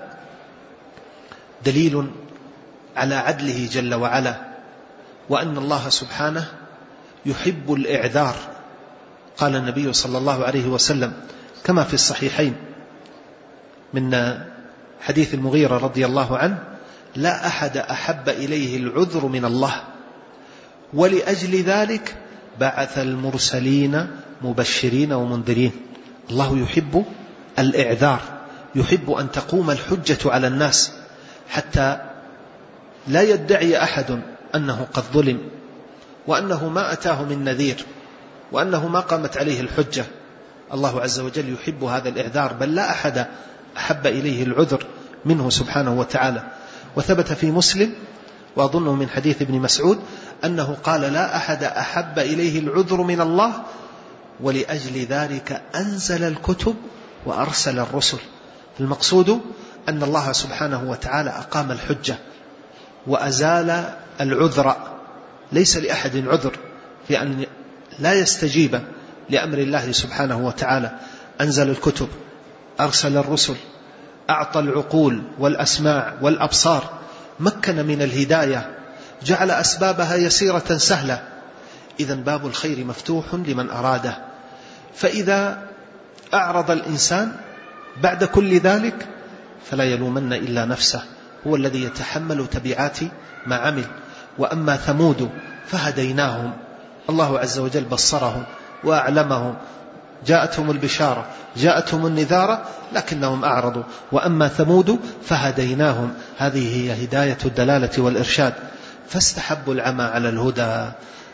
[SPEAKER 2] دليل على عدله جل وعلا، وأن الله سبحانه يحب الإعذار. قال النبي صلى الله عليه وسلم كما في الصحيحين من حديث المغيرة رضي الله عنه: لا أحد أحب إليه العذر من الله، ولأجل ذلك بعث المرسلين مبشرين ومنذرين. الله يحب الإعذار، يحب أن تقوم الحجة على الناس حتى لا يدعي أحد أنه قد ظلم، وأنه ما أتاه من نذير، وأنه ما قامت عليه الحجة. الله عز وجل يحب هذا الإعذار، بل لا أحد أحب إليه العذر منه سبحانه وتعالى. وثبت في مسلم وأظنه من حديث ابن مسعود أنه قال: لا أحد أحب إليه العذر من الله، ولأجل ذلك أنزل الكتب وأرسل الرسل. المقصود أن الله سبحانه وتعالى أقام الحجة وأزال العذر. ليس لأحد عذر في أن لا يستجيب لأمر الله سبحانه وتعالى. أنزل الكتب، أرسل الرسل، أعطى العقول والأسماع والأبصار، مكن من الهداية، جعل أسبابها يسيرة سهلة. إذن باب الخير مفتوح لمن أراده. فإذا أعرض الإنسان بعد كل ذلك فلا يلومن إلا نفسه، هو الذي يتحمل تبعات ما عمل. وأما ثمود فهديناهم، الله عز وجل بصرهم وأعلمهم، جاءتهم البشارة، جاءتهم النذارة، لكنهم أعرضوا. وأما ثمود فهديناهم، هذه هي هداية الدلالة والإرشاد، فاستحبوا العمى على الهدى.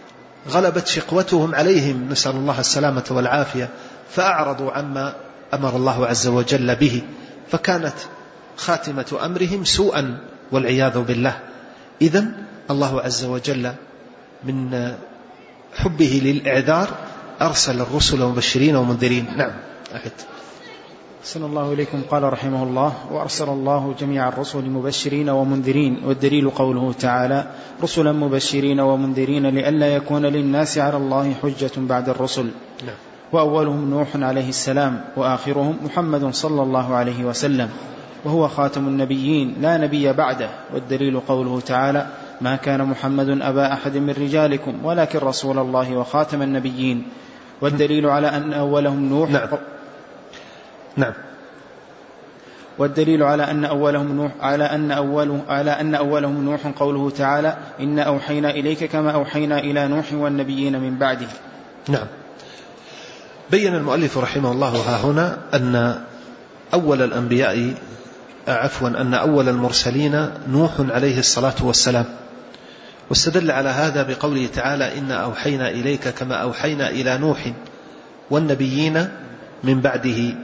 [SPEAKER 2] غلبت شقوتهم عليهم، نسأل الله السلامة والعافية، فأعرضوا عما أمر الله عز وجل به، فكانت خاتمة أمرهم سوءا والعياذ بالله. إذن الله عز وجل من حبه للإعذار أرسل الرسل مبشرين ومنذرين. نعم أحد.
[SPEAKER 1] أحسن الله إليكم. قال رحمه الله: وأرسل الله جميع الرسل مبشرين ومنذرين، والدليل قوله تعالى: رسلا مبشرين ومنذرين لئلا يكون للناس على الله حجة بعد الرسل.
[SPEAKER 2] نعم.
[SPEAKER 1] وأولهم نوح عليه السلام، وآخرهم محمد صلى الله عليه وسلم، وهو خاتم النبيين لا نبي بعده. والدليل قوله تعالى: ما كان محمد أبا أحد من رجالكم ولكن رسول الله وخاتم النبيين. والدليل على أن أولهم نوح.
[SPEAKER 2] نعم. نعم.
[SPEAKER 1] والدليل على أن أولهم نوح على أن أوله على أن أولهم نوح قوله تعالى: إن أوحينا إليك كما أوحينا إلى نوح والنبيين من بعده.
[SPEAKER 2] نعم. بين المؤلف رحمه الله ها هنا أن أول الأنبياء عفوا أن أول المرسلين نوح عليه الصلاة والسلام، واستدل على هذا بقوله تعالى: إن أوحينا إليك كما أوحينا إلى نوح والنبيين من بعده.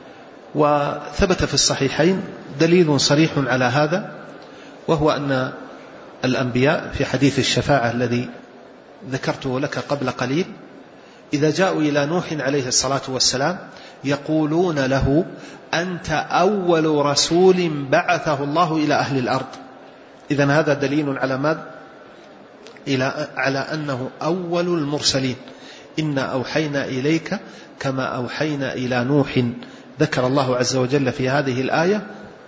[SPEAKER 2] وثبت في الصحيحين دليل صريح على هذا، وهو أن الأنبياء في حديث الشفاعة الذي ذكرته لك قبل قليل إذا جاءوا إلى نوح عليه الصلاة والسلام يقولون له: أنت أول رسول بعثه الله إلى أهل الأرض. إذن هذا دليل على ماذا؟ إلى على أنه أول المرسلين. إن أوحينا إليك كما أوحينا إلى نوح. ذكر الله عز وجل في هذه الآية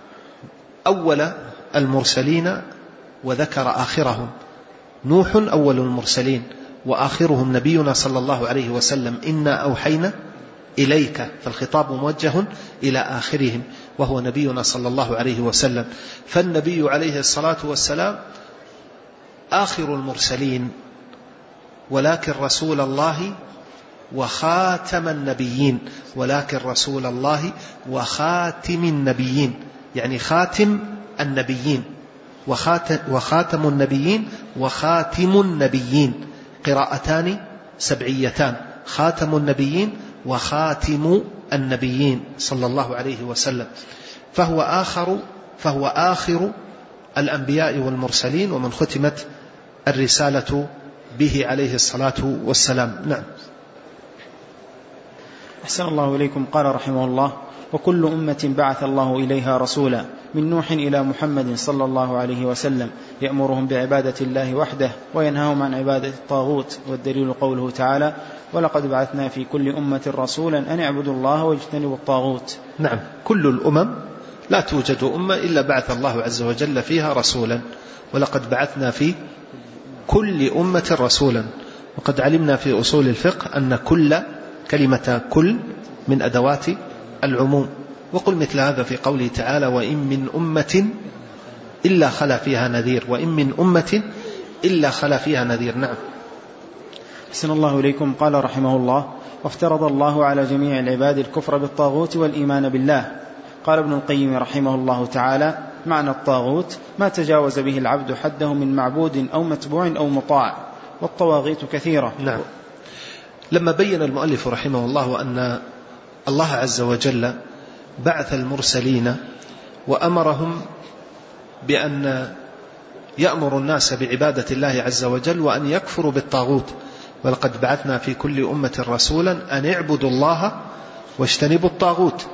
[SPEAKER 2] أول المرسلين وذكر آخرهم. نوح أول المرسلين وآخرهم نبينا صلى الله عليه وسلم. إنا أوحينا إليك، فالخطاب موجه إلى آخرهم وهو نبينا صلى الله عليه وسلم. فالنبي عليه الصلاة والسلام آخر المرسلين، ولكن رسول الله وخاتم النبيين، ولكن رسول الله وخاتم النبيين، يعني خاتم النبيين وخاتم النبيين وخاتم النبيين، قراءتان سبعيتان: خاتم النبيين وخاتم النبيين صلى الله عليه وسلم. فهو آخر فهو آخر الأنبياء والمرسلين، ومن ختمت الرسالة به عليه الصلاة والسلام. نعم.
[SPEAKER 1] أحسن الله إليكم. قال رحمه الله: وكل أمة بعث الله إليها رسولا من نوح إلى محمد صلى الله عليه وسلم يأمرهم بعبادة الله وحده وينهاهم عن عبادة الطاغوت. والدليل قوله تعالى: ولقد بعثنا في كل أمة رسولا أن اعبدوا الله واجتنبوا الطاغوت.
[SPEAKER 2] نعم. كل الأمم لا توجد أمة إلا بعث الله عز وجل فيها رسولا، ولقد بعثنا في كل أمة رسولا. وقد علمنا في أصول الفقه أن كل كلمة كل من أدوات العموم. وقل مثل هذا في قوله تعالى: وإن من أمة إلا خلا فيها نذير، وإن من أمة إلا خلا فيها نذير. نعم.
[SPEAKER 1] أحسن الله إليكم. قال رحمه الله: وافترض الله على جميع العباد الكفر بالطاغوت والإيمان بالله. قال ابن القيم رحمه الله تعالى: معنى الطاغوت ما تجاوز به العبد حده من معبود أو متبوع أو مطاع، والطواغيت كثيرة.
[SPEAKER 2] نعم. لما بين المؤلف رحمه الله أن الله عز وجل بعث المرسلين وأمرهم بأن يأمر الناس بعبادة الله عز وجل وأن يكفروا بالطاغوت، ولقد بعثنا في كل أمة رسولا أن اعبدوا الله واجتنبوا الطاغوت،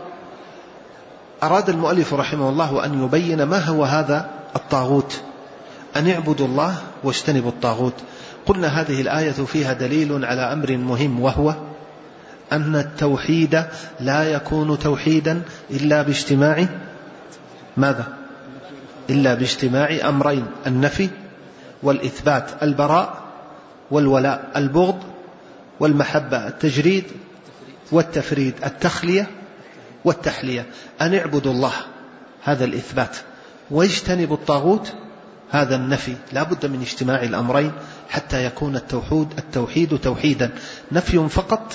[SPEAKER 2] أراد المؤلف رحمه الله أن يبين ما هو هذا الطاغوت، أن اعبدوا الله واجتنبوا الطاغوت. قلنا هذه الآية فيها دليل على أمر مهم، وهو أن التوحيد لا يكون توحيدا إلا باجتماع ماذا؟ إلا باجتماع أمرين: النفي والإثبات، البراء والولاء، البغض والمحبة، التجريد والتفريد، التخلية والتحلية. أن اعبدوا الله هذا الإثبات، واجتنبوا الطاغوت هذا النفي. لا بد من اجتماع الأمرين حتى يكون التوحيد التوحيد توحيدا. نفي فقط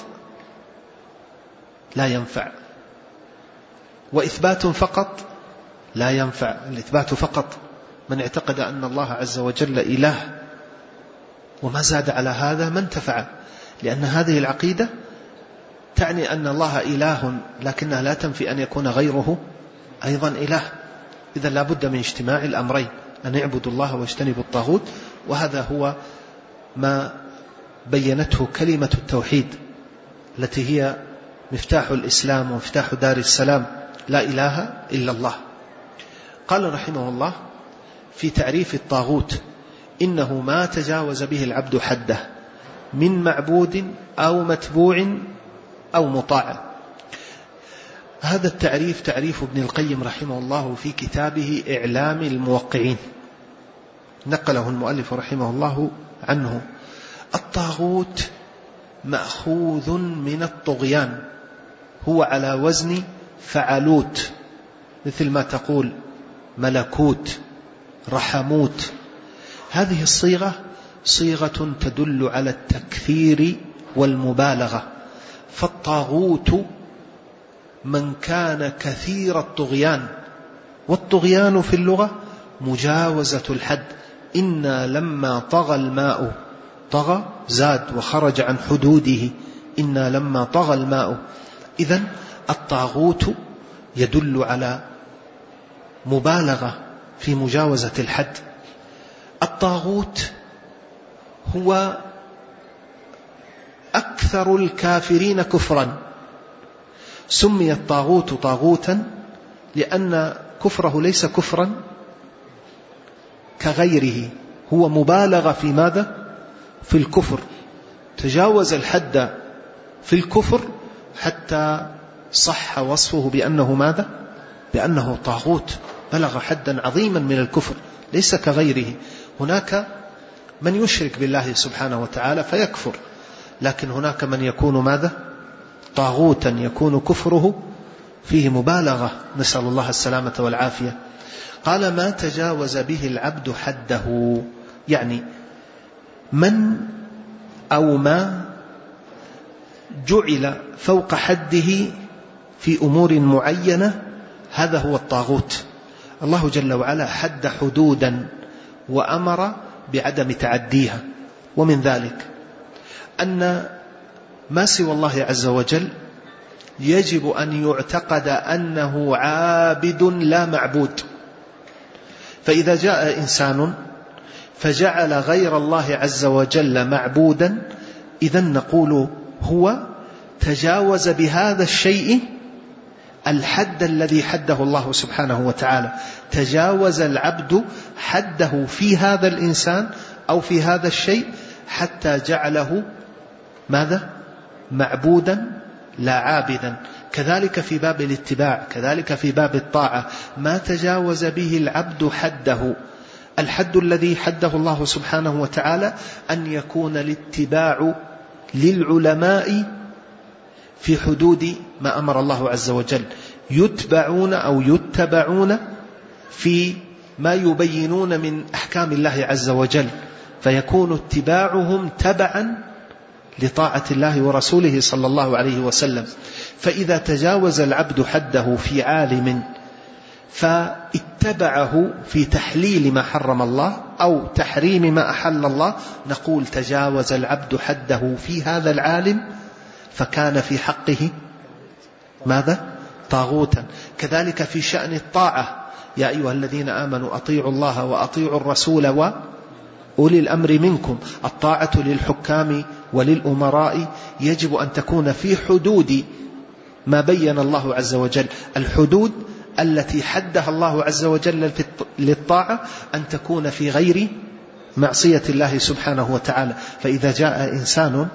[SPEAKER 2] لا ينفع، وإثبات فقط لا ينفع. الإثبات فقط، من اعتقد أن الله عز وجل إله وما زاد على هذا ما انتفع، لأن هذه العقيدة تعني أن الله إله، لكنها لا تنفي أن يكون غيره أيضا إله. إذا لا بد من اجتماع الأمرين، أن يعبدوا الله واجتنبوا الطاغوت، وهذا هو ما بينته كلمة التوحيد التي هي مفتاح الإسلام ومفتاح دار السلام، لا إله إلا الله. قال رحمه الله في تعريف الطاغوت: إنه ما تجاوز به العبد حده من معبود أو متبوع أو مطاع. هذا التعريف تعريف ابن القيم رحمه الله في كتابه إعلام الموقعين، نقله المؤلف رحمه الله عنه. الطاغوت مأخوذ من الطغيان، هو على وزن فعلوت، مثل ما تقول ملكوت، رحموت. هذه الصيغة صيغة تدل على التكثير والمبالغة، فالطاغوت من كان كثير الطغيان، والطغيان في اللغة مجاوزة الحد. إنا لما طغى الماء، طغى زاد وخرج عن حدوده، إنا لما طغى الماء. إذن الطاغوت يدل على مبالغة في مجاوزة الحد. الطاغوت هو أكثر الكافرين كفرا، سمي الطاغوت طاغوتا لأن كفره ليس كفرا كغيره، هو مبالغة في ماذا؟ في الكفر، تجاوز الحد في الكفر حتى صح وصفه بأنه ماذا؟ بأنه طاغوت، بلغ حدا عظيما من الكفر، ليس كغيره. هناك من يشرك بالله سبحانه وتعالى فيكفر، لكن هناك من يكون ماذا؟ طاغوتا، يكون كفره فيه مبالغة، نسأل الله السلامة والعافية. قال: ما تجاوز به العبد حده، يعني من أو ما جعل فوق حده في أمور معينة، هذا هو الطاغوت. الله جل وعلا حد حدودا وأمر بعدم تعديها، ومن ذلك أن ما سوى الله عز وجل يجب أن يعتقد أنه عابد لا معبود. فإذا جاء إنسان فجعل غير الله عز وجل معبودا، إذن نقول هو تجاوز بهذا الشيء الحد الذي حده الله سبحانه وتعالى. تجاوز العبد حده في هذا الإنسان أو في هذا الشيء حتى جعله ماذا؟ معبودا لا عابدا. كذلك في باب الاتباع، كذلك في باب الطاعة، ما تجاوز به العبد حده. الحد الذي حده الله سبحانه وتعالى أن يكون الاتباع للعلماء في حدود ما أمر الله عز وجل، يتبعون أو يتبعون في ما يبينون من أحكام الله عز وجل، فيكون اتباعهم تبعا لطاعة الله ورسوله صلى الله عليه وسلم. فإذا تجاوز العبد حده في عالم فاتبعه في تحليل ما حرم الله أو تحريم ما أحل الله، نقول تجاوز العبد حده في هذا العالم فكان في حقه ماذا؟ طاغوتا. كذلك في شأن الطاعة: يا أيها الذين آمنوا أطيعوا الله وأطيعوا الرسول وأولي الأمر منكم. الطاعة للحكام وللأمراء يجب أن تكون في حدود ما بين الله عز وجل. الحدود التي حدها الله عز وجل للطاعة أن تكون في غير معصية الله سبحانه وتعالى. فإذا جاء إنسان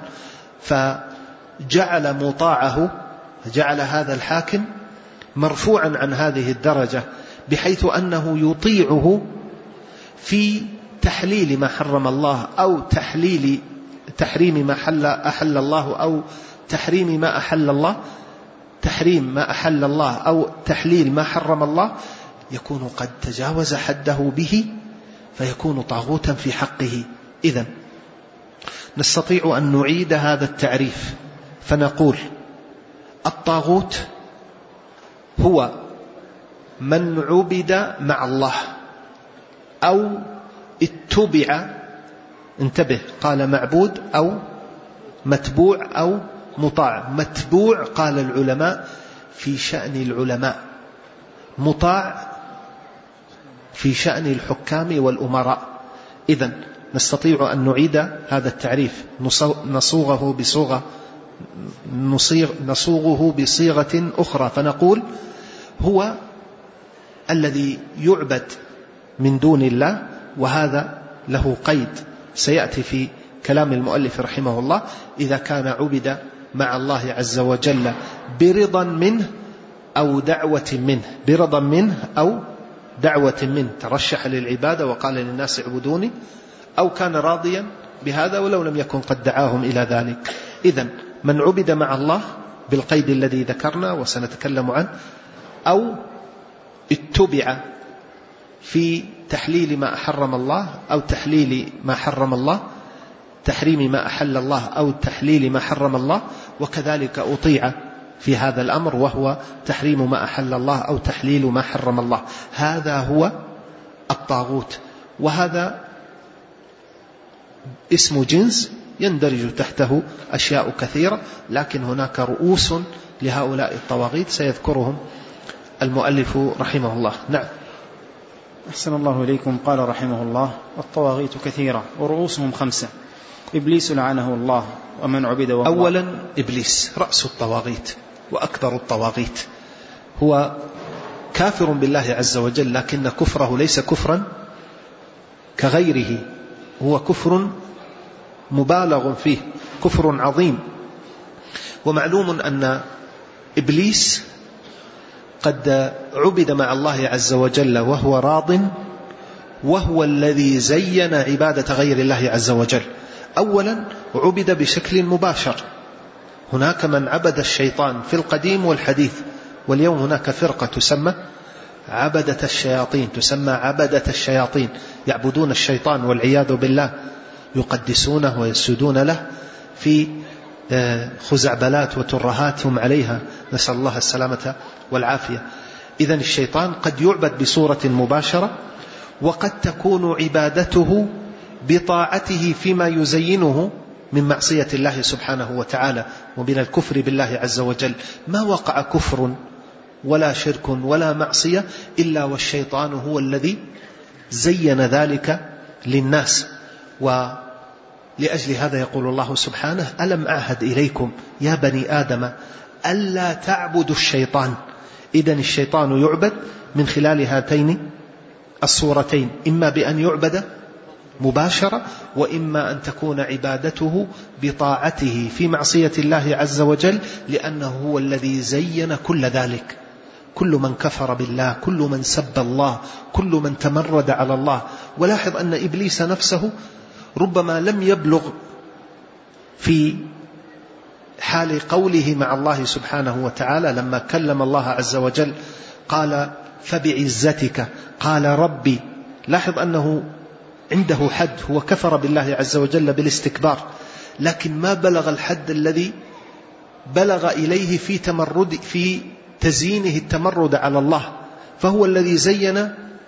[SPEAKER 2] فجعل مطاعه، جعل هذا الحاكم مرفوعا عن هذه الدرجة بحيث أنه يطيعه في تحليل ما حرم الله أو تحليل تحريم ما حل أحل الله أو تحريم ما أحل الله تحريم ما أحل الله أو تحليل ما حرم الله، يكون قد تجاوز حده به فيكون طاغوتا في حقه. إذن نستطيع أن نعيد هذا التعريف فنقول: الطاغوت هو من عبد مع الله أو اتبع انتبه، قال معبود أو متبوع أو مطاع. متبوع قال العلماء في شأن العلماء، مطاع في شأن الحكام والأمراء. إذن نستطيع أن نعيد هذا التعريف، نصوغه بصيغة نصوغه بصيغة أخرى، فنقول هو الذي يعبد من دون الله، وهذا له قيد سيأتي في كلام المؤلف رحمه الله: إذا كان عبد مع الله عز وجل برضا منه أو دعوة منه، برضا منه أو دعوة منه، ترشح للعبادة وقال للناس اعبدوني، أو كان راضيا بهذا ولو لم يكن قد دعاهم إلى ذلك. إذن من عبد مع الله بالقيد الذي ذكرنا وسنتكلم عنه، أو اتبع في تحليل ما حرم الله أو تحليل ما حرم الله، تحريم ما أحل الله أو تحليل ما حرم الله، وكذلك أطيع في هذا الأمر وهو تحريم ما أحل الله أو تحليل ما حرم الله. هذا هو الطاغوت، وهذا اسم جنس يندرج تحته أشياء كثيرة، لكن هناك رؤوس لهؤلاء الطواغيت سيذكرهم المؤلف رحمه الله. نعم.
[SPEAKER 1] أحسن الله إليكم. قال رحمه الله: الطواغيت كثيرة ورؤوسهم خمسة: إبليس لعنه الله ومن عبد وهو.
[SPEAKER 2] أولا إبليس رأس الطواغيت وأكبر الطواغيت، هو كافر بالله عز وجل، لكن كفره ليس كفرا كغيره، هو كفر مبالغ فيه، كفر عظيم. ومعلوم أن إبليس قد عبد مع الله عز وجل وهو راض، وهو الذي زين عبادة غير الله عز وجل. أولا عبد بشكل مباشر، هناك من عبد الشيطان في القديم والحديث، واليوم هناك فرقة تسمى عبدة الشياطين، تسمى عبدة الشياطين، يعبدون الشيطان والعياذ بالله، يقدسونه ويسجدون له في خزعبلات وترهات هم عليها، نسأل الله السلامة والعافية. إذن الشيطان قد يعبد بصورة مباشرة، وقد تكون عبادته بطاعته فيما يزينه من معصية الله سبحانه وتعالى ومن الكفر بالله عز وجل. ما وقع كفر ولا شرك ولا معصية إلا والشيطان هو الذي زين ذلك للناس. ولأجل هذا يقول الله سبحانه: ألم أعهد إليكم يا بني آدم ألا تعبدوا الشيطان. إذن الشيطان يعبد من خلال هاتين الصورتين، إما بأن يعبد مباشرة، وإما أن تكون عبادته بطاعته في معصية الله عز وجل، لأنه هو الذي زين كل ذلك. كل من كفر بالله، كل من سب الله، كل من تمرد على الله. ولاحظ أن إبليس نفسه ربما لم يبلغ في حال قوله مع الله سبحانه وتعالى لما كلم الله عز وجل قال: فبعزتك، قال ربي. لاحظ أنه عنده حد، هو كفر بالله عز وجل بالاستكبار، لكن ما بلغ الحد الذي بلغ إليه في تمرد في تزيينه التمرد على الله. فهو الذي زين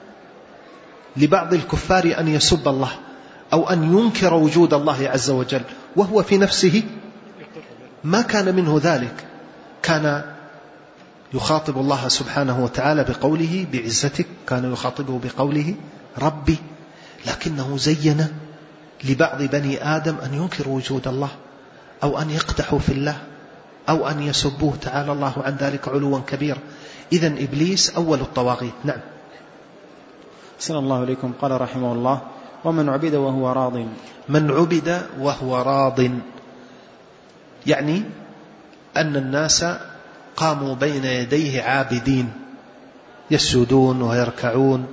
[SPEAKER 2] لبعض الكفار أن يسب الله أو أن ينكر وجود الله عز وجل، وهو في نفسه ما كان منه ذلك، كان يخاطب الله سبحانه وتعالى بقوله بعزتك، كان يخاطبه بقوله ربي، لكنه زين لبعض بني آدم أن ينكر وجود الله أو أن يقدحوا في الله أو أن يسبوه، تعالى الله عن ذلك علوا كبيرا. إذن إبليس أول الطواغيت. نعم.
[SPEAKER 1] أحسن الله إليكم. قال رحمه الله: ومن عبد وهو راض.
[SPEAKER 2] من عبد وهو راض يعني أن الناس قاموا بين يديه عابدين، يسجدون ويركعون،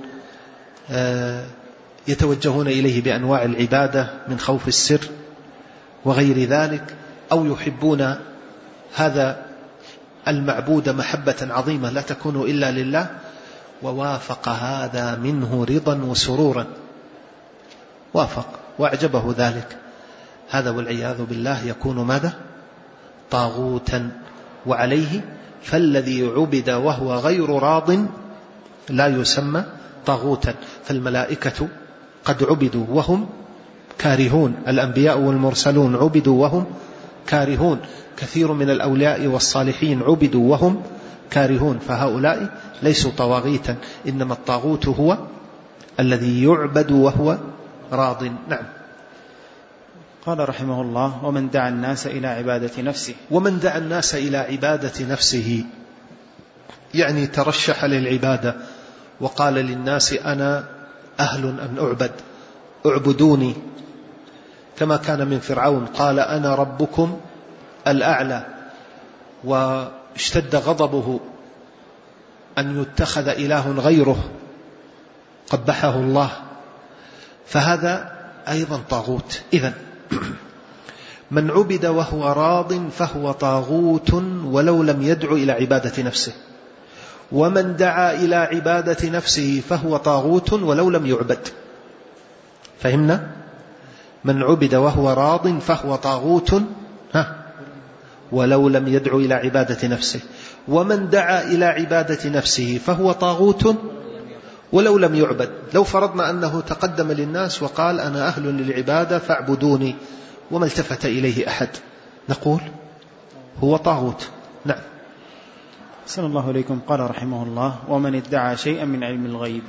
[SPEAKER 2] يتوجهون إليه بأنواع العبادة من خوف السر وغير ذلك، أو يحبون هذا المعبود محبة عظيمة لا تكون إلا لله، ووافق هذا منه رضا وسرورا، وافق وأعجبه ذلك، هذا والعياذ بالله يكون ماذا؟ طاغوتا. وعليه فالذي عبد وهو غير راض لا يسمى طاغوتا. فالملائكة قد عبدوا وهم كارهون. الأنبياء والمرسلون عبدوا وهم كارهون. كثير من الأولياء والصالحين عبدوا وهم كارهون، فهؤلاء ليسوا طواغيتا، إنما الطاغوت هو الذي يعبد وهو راض. نعم.
[SPEAKER 1] قال رحمه الله: ومن دعا الناس إلى عبادة نفسه.
[SPEAKER 2] ومن دعا الناس إلى عبادة نفسه يعني ترشح للعبادة وقال للناس أنا أهل أن أعبد، اعبدوني، كما كان من فرعون قال أنا ربكم الأعلى، واشتد غضبه أن يتخذ إله غيره قبحه الله، فهذا أيضا طاغوت. إذن من عبد وهو راض فهو طاغوت ولو لم يدعو إلى عبادة نفسه، ومن دعا إلى عبادة نفسه فهو طاغوت ولو لم يعبد. فهمنا؟ من عبد وهو راض فهو طاغوت ها ولو لم يدعو إلى عبادة نفسه، ومن دعا إلى عبادة نفسه فهو طاغوت ولو لم يعبد. لو فرضنا أنه تقدم للناس وقال أنا أهل للعبادة فاعبدوني وما التفت إليه أحد، نقول هو طاغوت. نعم.
[SPEAKER 1] أحسن الله إليكم. قال رحمه الله: ومن ادعى شيئا من علم الغيب.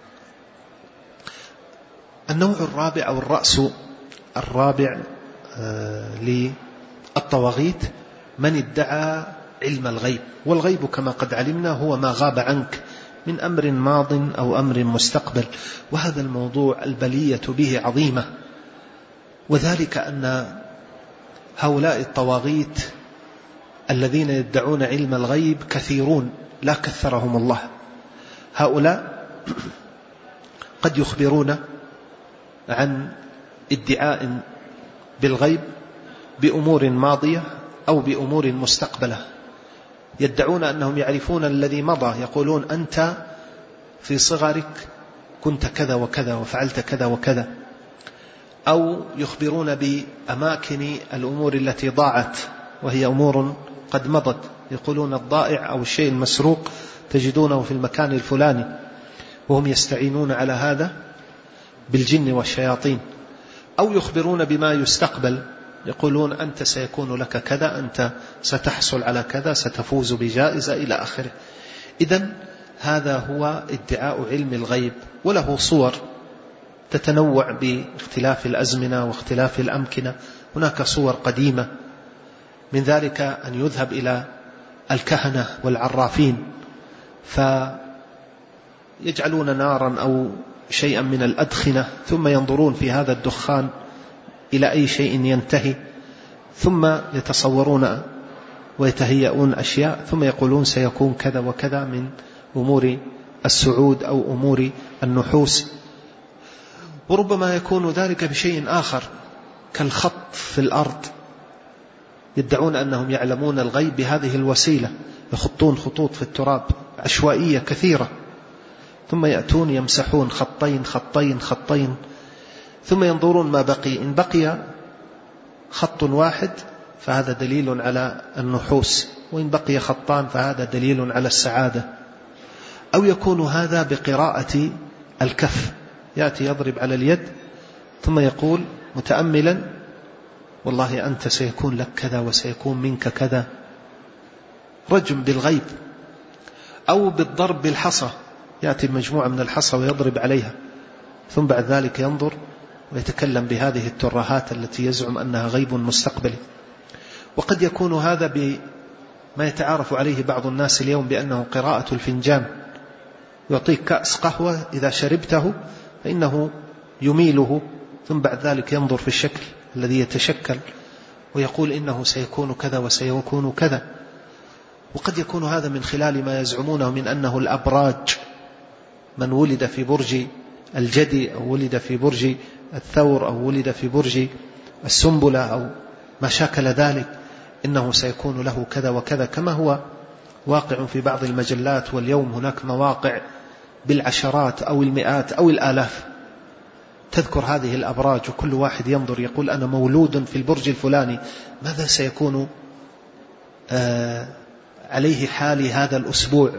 [SPEAKER 2] النوع الرابع أو الرأس الرابع للطواغيت من ادعى علم الغيب، والغيب كما قد علمنا هو ما غاب عنك من أمر ماض أو أمر مستقبل، وهذا الموضوع البلية به عظيمة، وذلك أن هؤلاء الطواغيت الذين يدعون علم الغيب كثيرون لا كثرهم الله. هؤلاء قد يخبرون عن ادعاء بالغيب بأمور ماضية أو بأمور مستقبلة، يدعون أنهم يعرفون الذي مضى، يقولون أنت في صغرك كنت كذا وكذا وفعلت كذا وكذا، أو يخبرون بأماكن الأمور التي ضاعت وهي أمور قد مضت، يقولون الضائع أو الشيء المسروق تجدونه في المكان الفلاني، وهم يستعينون على هذا بالجن والشياطين. أو يخبرون بما يستقبل، يقولون أنت سيكون لك كذا، أنت ستحصل على كذا، ستفوز بجائزة إلى آخره. إذن هذا هو ادعاء علم الغيب، وله صور تتنوع باختلاف الأزمنة واختلاف الأمكنة. هناك صور قديمة، من ذلك أن يذهب إلى الكهنة والعرافين فيجعلون نارا أو شيئا من الأدخنة، ثم ينظرون في هذا الدخان إلى أي شيء ينتهي، ثم يتصورون ويتهيئون أشياء، ثم يقولون سيكون كذا وكذا من أمور السعود أو أمور النحوس. وربما يكون ذلك بشيء آخر كالخط في الأرض، يدعون أنهم يعلمون الغيب بهذه الوسيلة، يخطون خطوط في التراب عشوائية كثيرة، ثم يأتون يمسحون خطين خطين خطين، ثم ينظرون ما بقي، إن بقي خط واحد فهذا دليل على النحوس، وإن بقي خطان فهذا دليل على السعادة. أو يكون هذا بقراءة الكف، يأتي يضرب على اليد ثم يقول متأملا والله أنت سيكون لك كذا وسيكون منك كذا، رجم بالغيب. أو بالضرب بالحصى، يأتي مجموعة من الحصى ويضرب عليها، ثم بعد ذلك ينظر ويتكلم بهذه الترهات التي يزعم أنها غيب مستقبلي. وقد يكون هذا بما يتعارف عليه بعض الناس اليوم بأنه قراءة الفنجان، يعطيك كأس قهوة إذا شربته فإنه يميله، ثم بعد ذلك ينظر في الشكل الذي يتشكل ويقول إنه سيكون كذا وسيكون كذا. وقد يكون هذا من خلال ما يزعمونه من أنه الأبراج، من ولد في برج الجدي أو ولد في برج الثور أو ولد في برج السنبلة أو ما شاكل ذلك، إنه سيكون له كذا وكذا، كما هو واقع في بعض المجلات. واليوم هناك مواقع بالعشرات أو المئات أو الآلاف تذكر هذه الأبراج، وكل واحد ينظر يقول أنا مولود في البرج الفلاني، ماذا سيكون آه عليه حالي هذا الأسبوع،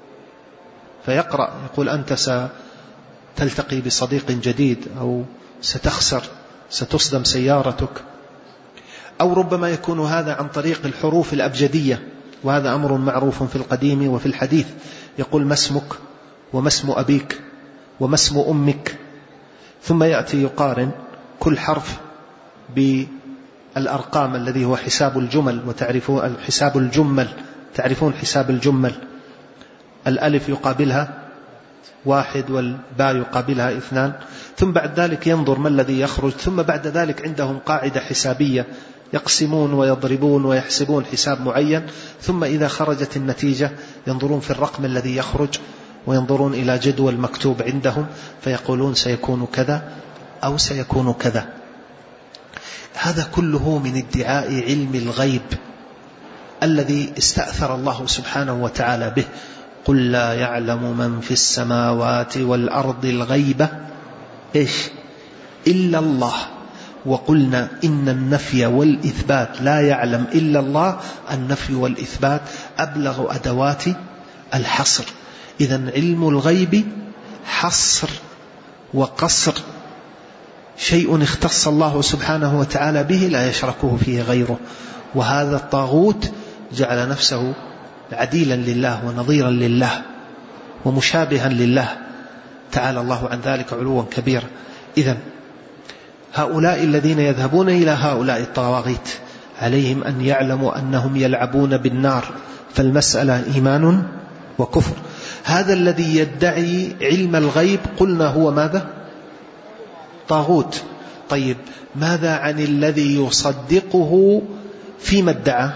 [SPEAKER 2] فيقرأ يقول أنت ستلتقي بصديق جديد أو ستخسر ستصدم سيارتك. أو ربما يكون هذا عن طريق الحروف الأبجدية، وهذا أمر معروف في القديم وفي الحديث. يقول ما اسمك وما اسم أبيك وما اسم أمك، ثم يأتي يقارن كل حرف بالأرقام الذي هو حساب الجمل، وتعرفون حساب الجمل، تعرفون حساب الجمل، الألف يقابلها واحد والباء يقابلها اثنان، ثم بعد ذلك ينظر ما الذي يخرج، ثم بعد ذلك عندهم قاعدة حسابية يقسمون ويضربون ويحسبون حساب معين، ثم إذا خرجت النتيجة ينظرون في الرقم الذي يخرج وينظرون إلى جدول مكتوب عندهم فيقولون سيكون كذا أو سيكون كذا. هذا كله من ادعاء علم الغيب الذي استأثر الله سبحانه وتعالى به. قل لا يعلم من في السماوات والأرض الغيبة إيش إلا الله. وقلنا إن النفي والإثبات لا يعلم إلا الله، النفي والإثبات أبلغ أدوات الحصر. إذن علم الغيب حصر وقصر، شيء اختص الله سبحانه وتعالى به لا يشركه فيه غيره. وهذا الطاغوت جعل نفسه عديلا لله ونظيرا لله ومشابها لله، تعالى الله عن ذلك علوا كبيرا. إذن هؤلاء الذين يذهبون إلى هؤلاء الطواغيت عليهم أن يعلموا أنهم يلعبون بالنار، فالمسألة إيمان وكفر. هذا الذي يدعي علم الغيب قلنا هو ماذا؟ طاغوت. طيب ماذا عن الذي يصدقه فيما ادعى؟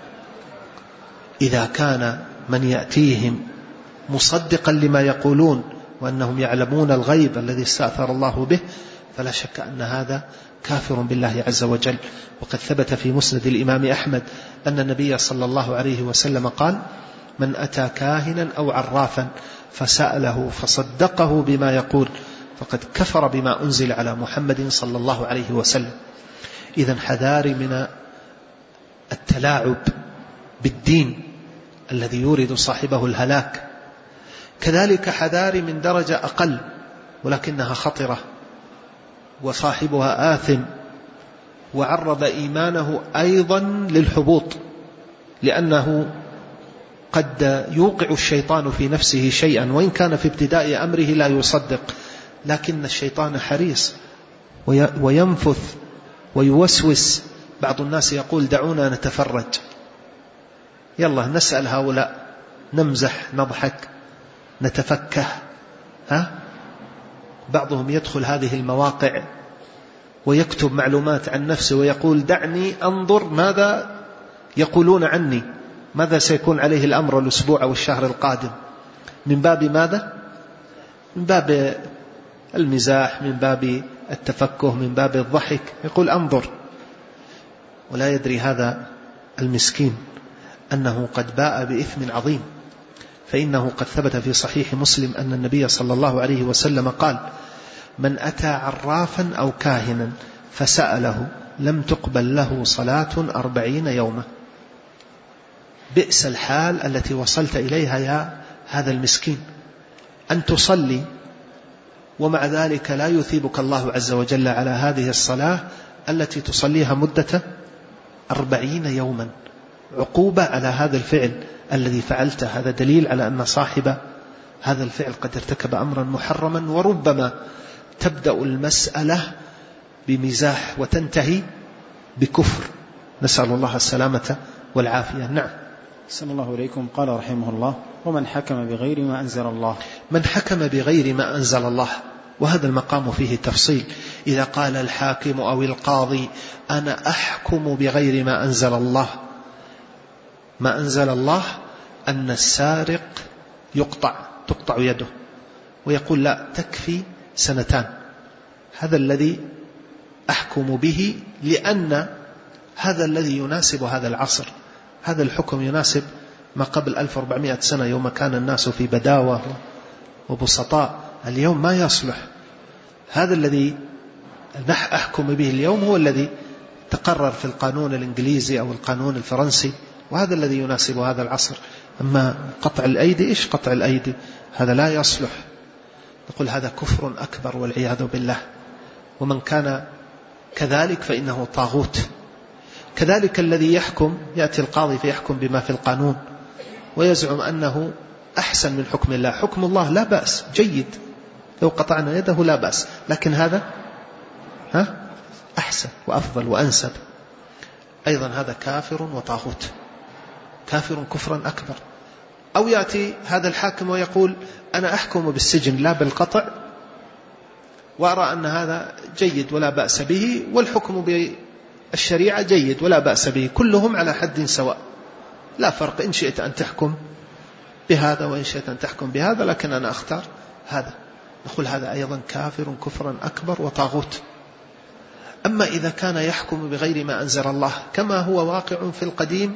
[SPEAKER 2] إذا كان من يأتيهم مصدقا لما يقولون وأنهم يعلمون الغيب الذي استأثر الله به، فلا شك أن هذا كافر بالله عز وجل. وقد ثبت في مسند الإمام أحمد أن النبي صلى الله عليه وسلم قال: من أتى كاهنا أو عرافا فسأله فصدقه بما يقول فقد كفر بما أنزل على محمد صلى الله عليه وسلم. إذن حذاري من التلاعب بالدين الذي يورد صاحبه الهلاك. كذلك حذاري من درجة أقل ولكنها خطرة وصاحبها آثم، وعرض إيمانه أيضا للحبوط، لأنه قد يوقع الشيطان في نفسه شيئا وإن كان في ابتداء أمره لا يصدق، لكن الشيطان حريص وينفث ويوسوس. بعض الناس يقول دعونا نتفرج، يلا نسأل هؤلاء، نمزح نضحك نتفكه. ها؟ بعضهم يدخل هذه المواقع ويكتب معلومات عن نفسه ويقول دعني أنظر ماذا يقولون عني، ماذا سيكون عليه الأمر الأسبوع أو الشهر القادم. من باب ماذا؟ من باب المزاح، من باب التفكه، من باب الضحك، يقول أنظر. ولا يدري هذا المسكين أنه قد باء بإثم عظيم. فإنه قد ثبت في صحيح مسلم أن النبي صلى الله عليه وسلم قال: من أتى عرافا أو كاهنا فسأله لم تقبل له صلاة أربعين يوما. بئس الحال التي وصلت إليها يا هذا المسكين، أن تصلي ومع ذلك لا يثيبك الله عز وجل على هذه الصلاة التي تصليها مدة أربعين يوما، عقوبة على هذا الفعل الذي فعلته. هذا دليل على أن صاحب هذا الفعل قد ارتكب أمرا محرما، وربما تبدأ المسألة بمزاح وتنتهي بكفر، نسأل الله السلامة والعافية. نعم.
[SPEAKER 1] أحسن الله إليكم. قال رحمه الله: ومن حكم بغير ما أنزل الله.
[SPEAKER 2] من حكم بغير ما أنزل الله، وهذا المقام فيه تفصيل. إذا قال الحاكم أو القاضي أنا أحكم بغير ما أنزل الله، ما أنزل الله أن السارق يقطع تقطع يده، ويقول لا تكفي سنتان، هذا الذي أحكم به، لأن هذا الذي يناسب هذا العصر. هذا الحكم يناسب ما قبل ألف وأربعمائة سنة يوم كان الناس في بداوة وبسطاء. اليوم ما يصلح. هذا الذي أحكم به اليوم هو الذي تقرر في القانون الإنجليزي أو القانون الفرنسي، وهذا الذي يناسب هذا العصر. أما قطع الأيدي، إيش قطع الأيدي؟ هذا لا يصلح. نقول هذا كفر أكبر والعياذ بالله. ومن كان كذلك فإنه طاغوت. كذلك الذي يحكم، يأتي القاضي فيحكم بما في القانون ويزعم أنه أحسن من حكم الله. حكم الله لا بأس، جيد، لو قطعنا يده لا بأس، لكن هذا ها أحسن وأفضل وأنسب. أيضا هذا كافر وطاغوت، كافر كفرا أكبر. أو يأتي هذا الحاكم ويقول أنا أحكم بالسجن لا بالقطع، وأرى أن هذا جيد ولا بأس به، والحكم بالشريعة جيد ولا بأس به، كلهم على حد سواء، لا فرق، إن شئت أن تحكم بهذا وإن شئت أن تحكم بهذا، لكن أنا أختار هذا. نقول هذا أيضا كافر كفرا أكبر وطاغوت. أما إذا كان يحكم بغير ما أنزل الله، كما هو واقع في القديم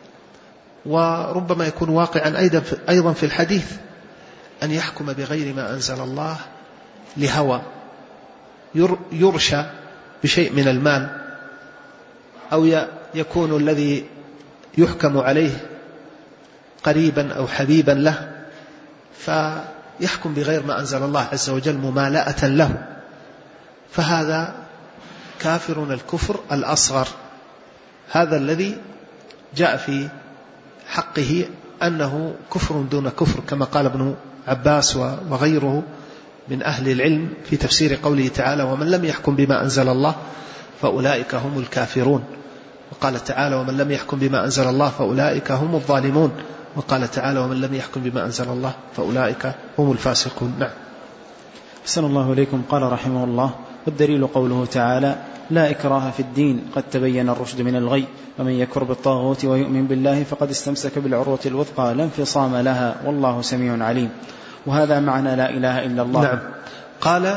[SPEAKER 2] وربما يكون واقعا أيضا في الحديث، أن يحكم بغير ما أنزل الله لهوى، يرشى بشيء من المال، أو يكون الذي يحكم عليه قريبا أو حبيبا له، فيحكم بغير ما أنزل الله عز وجل ممالأة له، فهذا كافر الكفر الأصغر. هذا الذي جاء في حقه أنه كفر دون كفر، كما قال ابن عباس وغيره من أهل العلم في تفسير قوله تعالى ومن لم يحكم بما أنزل الله فأولئك هم الكافرون. وقال تعالى ومن لم يحكم بما أنزل الله فأولئك هم الظالمون. وقال تعالى ومن لم يحكم بما أنزل الله فأولئك هم الفاسقون. نعم.
[SPEAKER 1] أحسن الله إليكم. قال رحمه الله والدليل قوله تعالى لا إكراه في الدين قد تبين الرشد من الغي ومن يكفر بالطاغوت ويؤمن بالله فقد استمسك بالعروة الوثقى لا انفصام لها والله سميع عليم. وهذا معنى لا إله إلا الله.
[SPEAKER 2] نعم. قال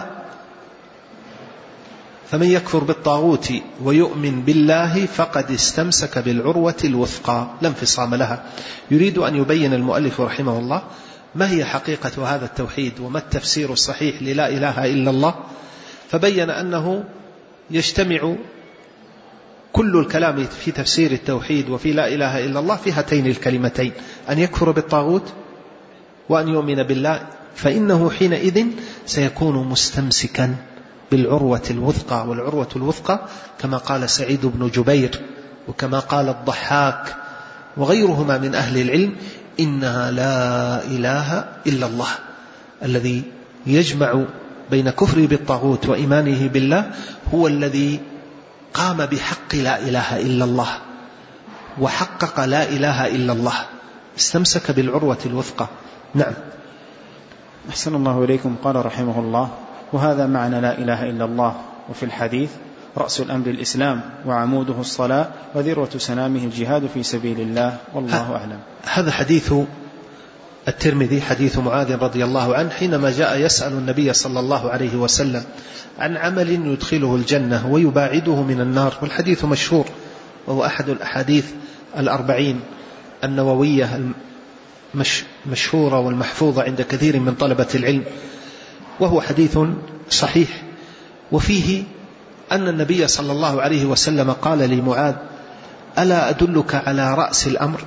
[SPEAKER 2] فمن يكفر بالطاغوت ويؤمن بالله فقد استمسك بالعروة الوثقى لا انفصام لها. يريد أن يبين المؤلف رحمه الله ما هي حقيقة هذا التوحيد وما التفسير الصحيح للا إله إلا الله، فبين أنه يجتمع كل الكلام في تفسير التوحيد وفي لا إله إلا الله في هاتين الكلمتين، أن يكفر بالطاغوت وأن يؤمن بالله، فإنه حينئذ سيكون مستمسكا بالعروة الوثقى. والعروة الوثقى كما قال سعيد بن جبير وكما قال الضحاك وغيرهما من أهل العلم إنها لا إله إلا الله. الذي يجمع بين كفره بالطاغوت وإيمانه بالله هو الذي قام بحق لا إله إلا الله وحقق لا إله إلا الله، استمسك بالعروة الوثقى. نعم.
[SPEAKER 1] أحسن الله إليكم. قال رحمه الله وهذا معنى لا إله إلا الله. وفي الحديث رأس الأمر الإسلام وعموده الصلاة وذروة سنامه الجهاد في سبيل الله والله أعلم.
[SPEAKER 2] هذا حديث الترمذي حديث معاذ رضي الله عنه حينما جاء يسأل النبي صلى الله عليه وسلم عن عمل يدخله الجنة ويباعده من النار، والحديث مشهور وهو أحد الأحاديث الأربعين النووية المشهورة والمحفوظة عند كثير من طلبة العلم، وهو حديث صحيح. وفيه أن النبي صلى الله عليه وسلم قال لمعاذ ألا أدلك على رأس الأمر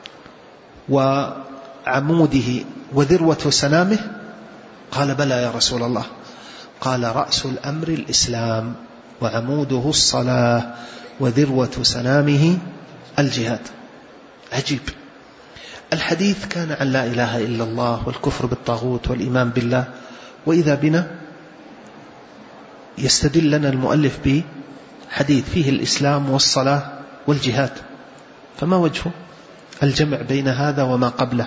[SPEAKER 2] وعموده وذروة سنامه؟ قال بلى يا رسول الله. قال رأس الأمر الإسلام وعموده الصلاة وذروة سنامه الجهاد. عجيب. الحديث كان عن لا إله إلا الله والكفر بالطاغوت والإيمان بالله، وإذا بنا يستدل لنا المؤلف بحديث فيه الإسلام والصلاة والجهاد، فما وجه الجمع بين هذا وما قبله؟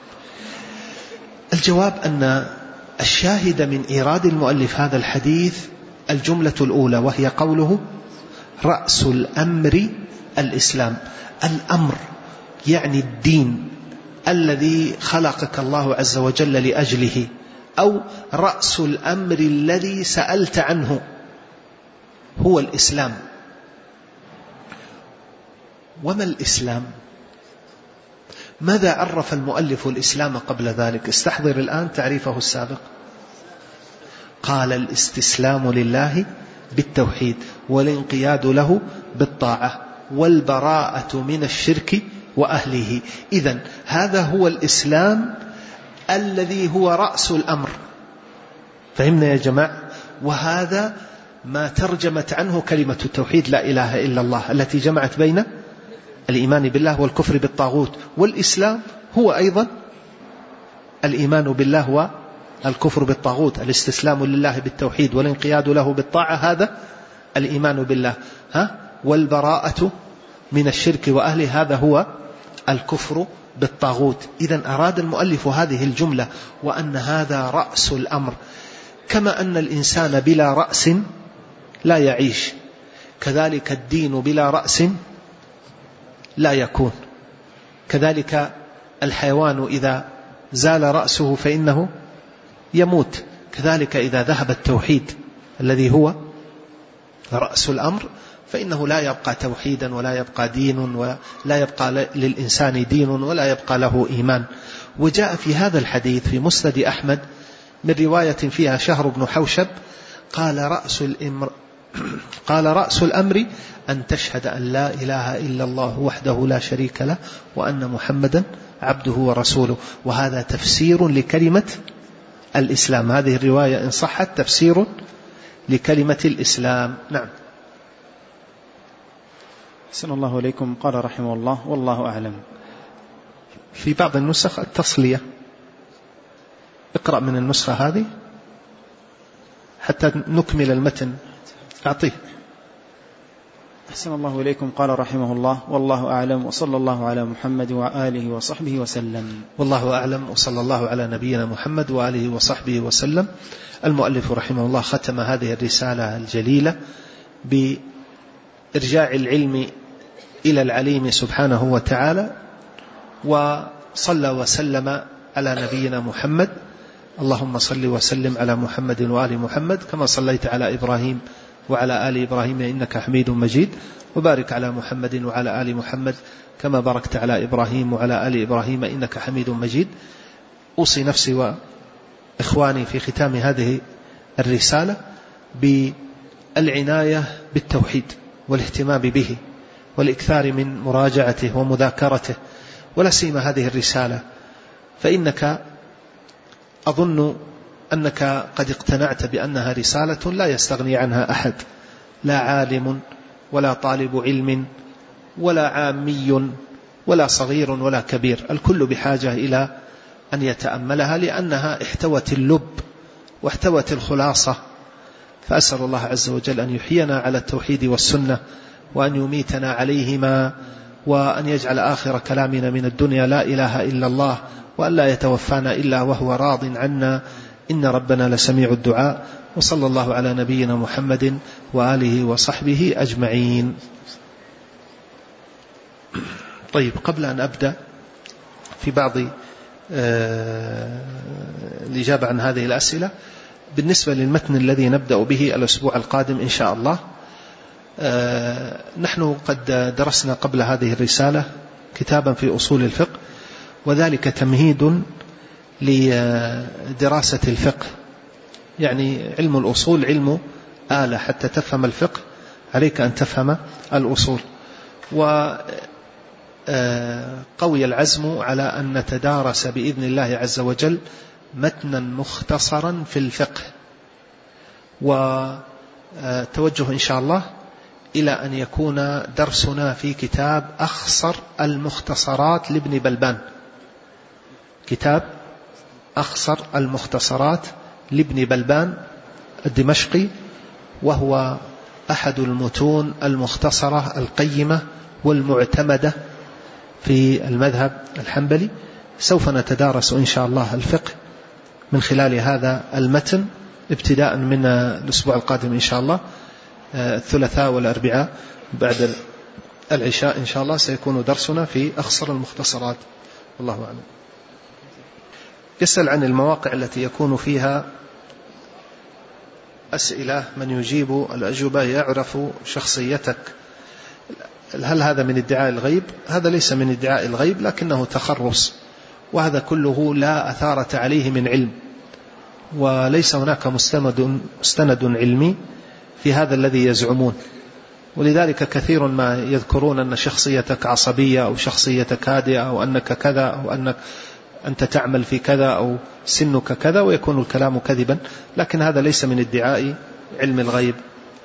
[SPEAKER 2] الجواب أن الشاهد من إيراد المؤلف هذا الحديث الجملة الأولى، وهي قوله رأس الأمر الإسلام. الأمر يعني الدين الذي خلقك الله عز وجل لأجله، أو رأس الأمر الذي سألت عنه هو الإسلام. وما الإسلام؟ ماذا عرف المؤلف الإسلام قبل ذلك؟ استحضر الآن تعريفه السابق. قال الاستسلام لله بالتوحيد والانقياد له بالطاعة والبراءة من الشرك وأهله. إذن هذا هو الإسلام الذي هو رأس الأمر. فهمنا يا جماعة؟ وهذا ما ترجمت عنه كلمة التوحيد لا إله إلا الله التي جمعت بين الإيمان بالله والكفر بالطاغوت. والإسلام هو أيضا الإيمان بالله والكفر بالطاغوت، الاستسلام لله بالتوحيد والانقياد له بالطاعة، هذا الإيمان بالله. ها؟ والبراءة من الشرك وأهله، هذا هو الكفر بالطاغوت. إذن أراد المؤلف هذه الجملة وأن هذا رأس الأمر. كما أن الإنسان بلا رأس لا يعيش، كذلك الدين بلا رأس لا يكون. كذلك الحيوان إذا زال رأسه فإنه يموت. كذلك إذا ذهب التوحيد الذي هو رأس الأمر فإنه لا يبقى توحيدا ولا يبقى دين ولا يبقى للإنسان دين ولا يبقى له إيمان. وجاء في هذا الحديث في مسند أحمد من رواية فيها شهر بن حوشب قال رأس الأمر قال رأس الأمر أن تشهد أن لا إله إلا الله وحده لا شريك له وأن محمدا عبده ورسوله. وهذا تفسير لكلمة الإسلام. هذه الرواية إن صحت تفسير لكلمة الإسلام. نعم.
[SPEAKER 1] أحسن الله إليكم. قال رحمه الله والله أعلم.
[SPEAKER 2] في بعض النسخ التصلية. اقرأ من النسخة هذه حتى نكمل المتن. أعطيه.
[SPEAKER 1] أحسن الله إليكم. قال رحمه الله والله أعلم، وصلى الله على محمد وآله وصحبه وسلم.
[SPEAKER 2] والله أعلم، وصلى الله على نبينا محمد وآله وصحبه وسلم. المؤلف رحمه الله ختم هذه الرسالة الجليلة بإرجاع العلم إلى العليم سبحانه وتعالى، وصلى وسلم على نبينا محمد. اللهم صل وسلم على محمد وآل محمد كما صليت على إبراهيم وعلى آل إبراهيم إنك حميد مجيد، وبارك على محمد وعلى آل محمد كما باركت على إبراهيم وعلى آل إبراهيم إنك حميد مجيد. أوصي نفسي وإخواني في ختام هذه الرسالة بالعناية بالتوحيد والاهتمام به والإكثار من مراجعته ومذاكرته، ولا سيما هذه الرسالة، فإنك أظن أنك قد اقتنعت بأنها رسالة لا يستغني عنها أحد، لا عالم ولا طالب علم ولا عامي ولا صغير ولا كبير، الكل بحاجة إلى أن يتأملها لأنها احتوت اللب واحتوت الخلاصة. فأسأل الله عز وجل أن يحيينا على التوحيد والسنة، وأن يميتنا عليهما، وأن يجعل آخر كلامنا من الدنيا لا إله إلا الله، وأن لا يتوفانا إلا وهو راض عنا، إن ربنا لسميع الدعاء. وصلى الله على نبينا محمد وآله وصحبه أجمعين. طيب، قبل أن أبدأ في بعض الإجابة عن هذه الأسئلة، بالنسبة للمتن الذي نبدأ به الأسبوع القادم إن شاء الله، نحن قد درسنا قبل هذه الرسالة كتابا في أصول الفقه، وذلك تمهيد لدراسة الفقه. يعني علم الأصول علم آلة، حتى تفهم الفقه عليك أن تفهم الأصول. وقوي العزم على أن نتدارس بإذن الله عز وجل متنا مختصرا في الفقه، وتوجه إن شاء الله إلى أن يكون درسنا في كتاب أخصر المختصرات لابن بلبان، كتاب أخصر المختصرات لابن بلبان الدمشقي، وهو أحد المتون المختصرة القيمة والمعتمدة في المذهب الحنبلي. سوف نتدارس إن شاء الله الفقه من خلال هذا المتن ابتداء من الأسبوع القادم إن شاء الله، الثلاثاء والأربعاء بعد العشاء إن شاء الله سيكون درسنا في أخصر المختصرات. والله أعلم. يسأل عن المواقع التي يكون فيها أسئلة من يجيب الأجوبة يعرف شخصيتك. هل هذا من ادعاء الغيب؟ هذا ليس من ادعاء الغيب، لكنه تخرص، وهذا كله لا أثارة عليه من علم، وليس هناك مستند, مستند علمي في هذا الذي يزعمون. ولذلك كثير ما يذكرون أن شخصيتك عصبية أو شخصيتك هادئة أو أنك كذا أو أنك أنت تعمل في كذا أو سنك كذا، ويكون الكلام كذبا، لكن هذا ليس من ادعاء علم الغيب.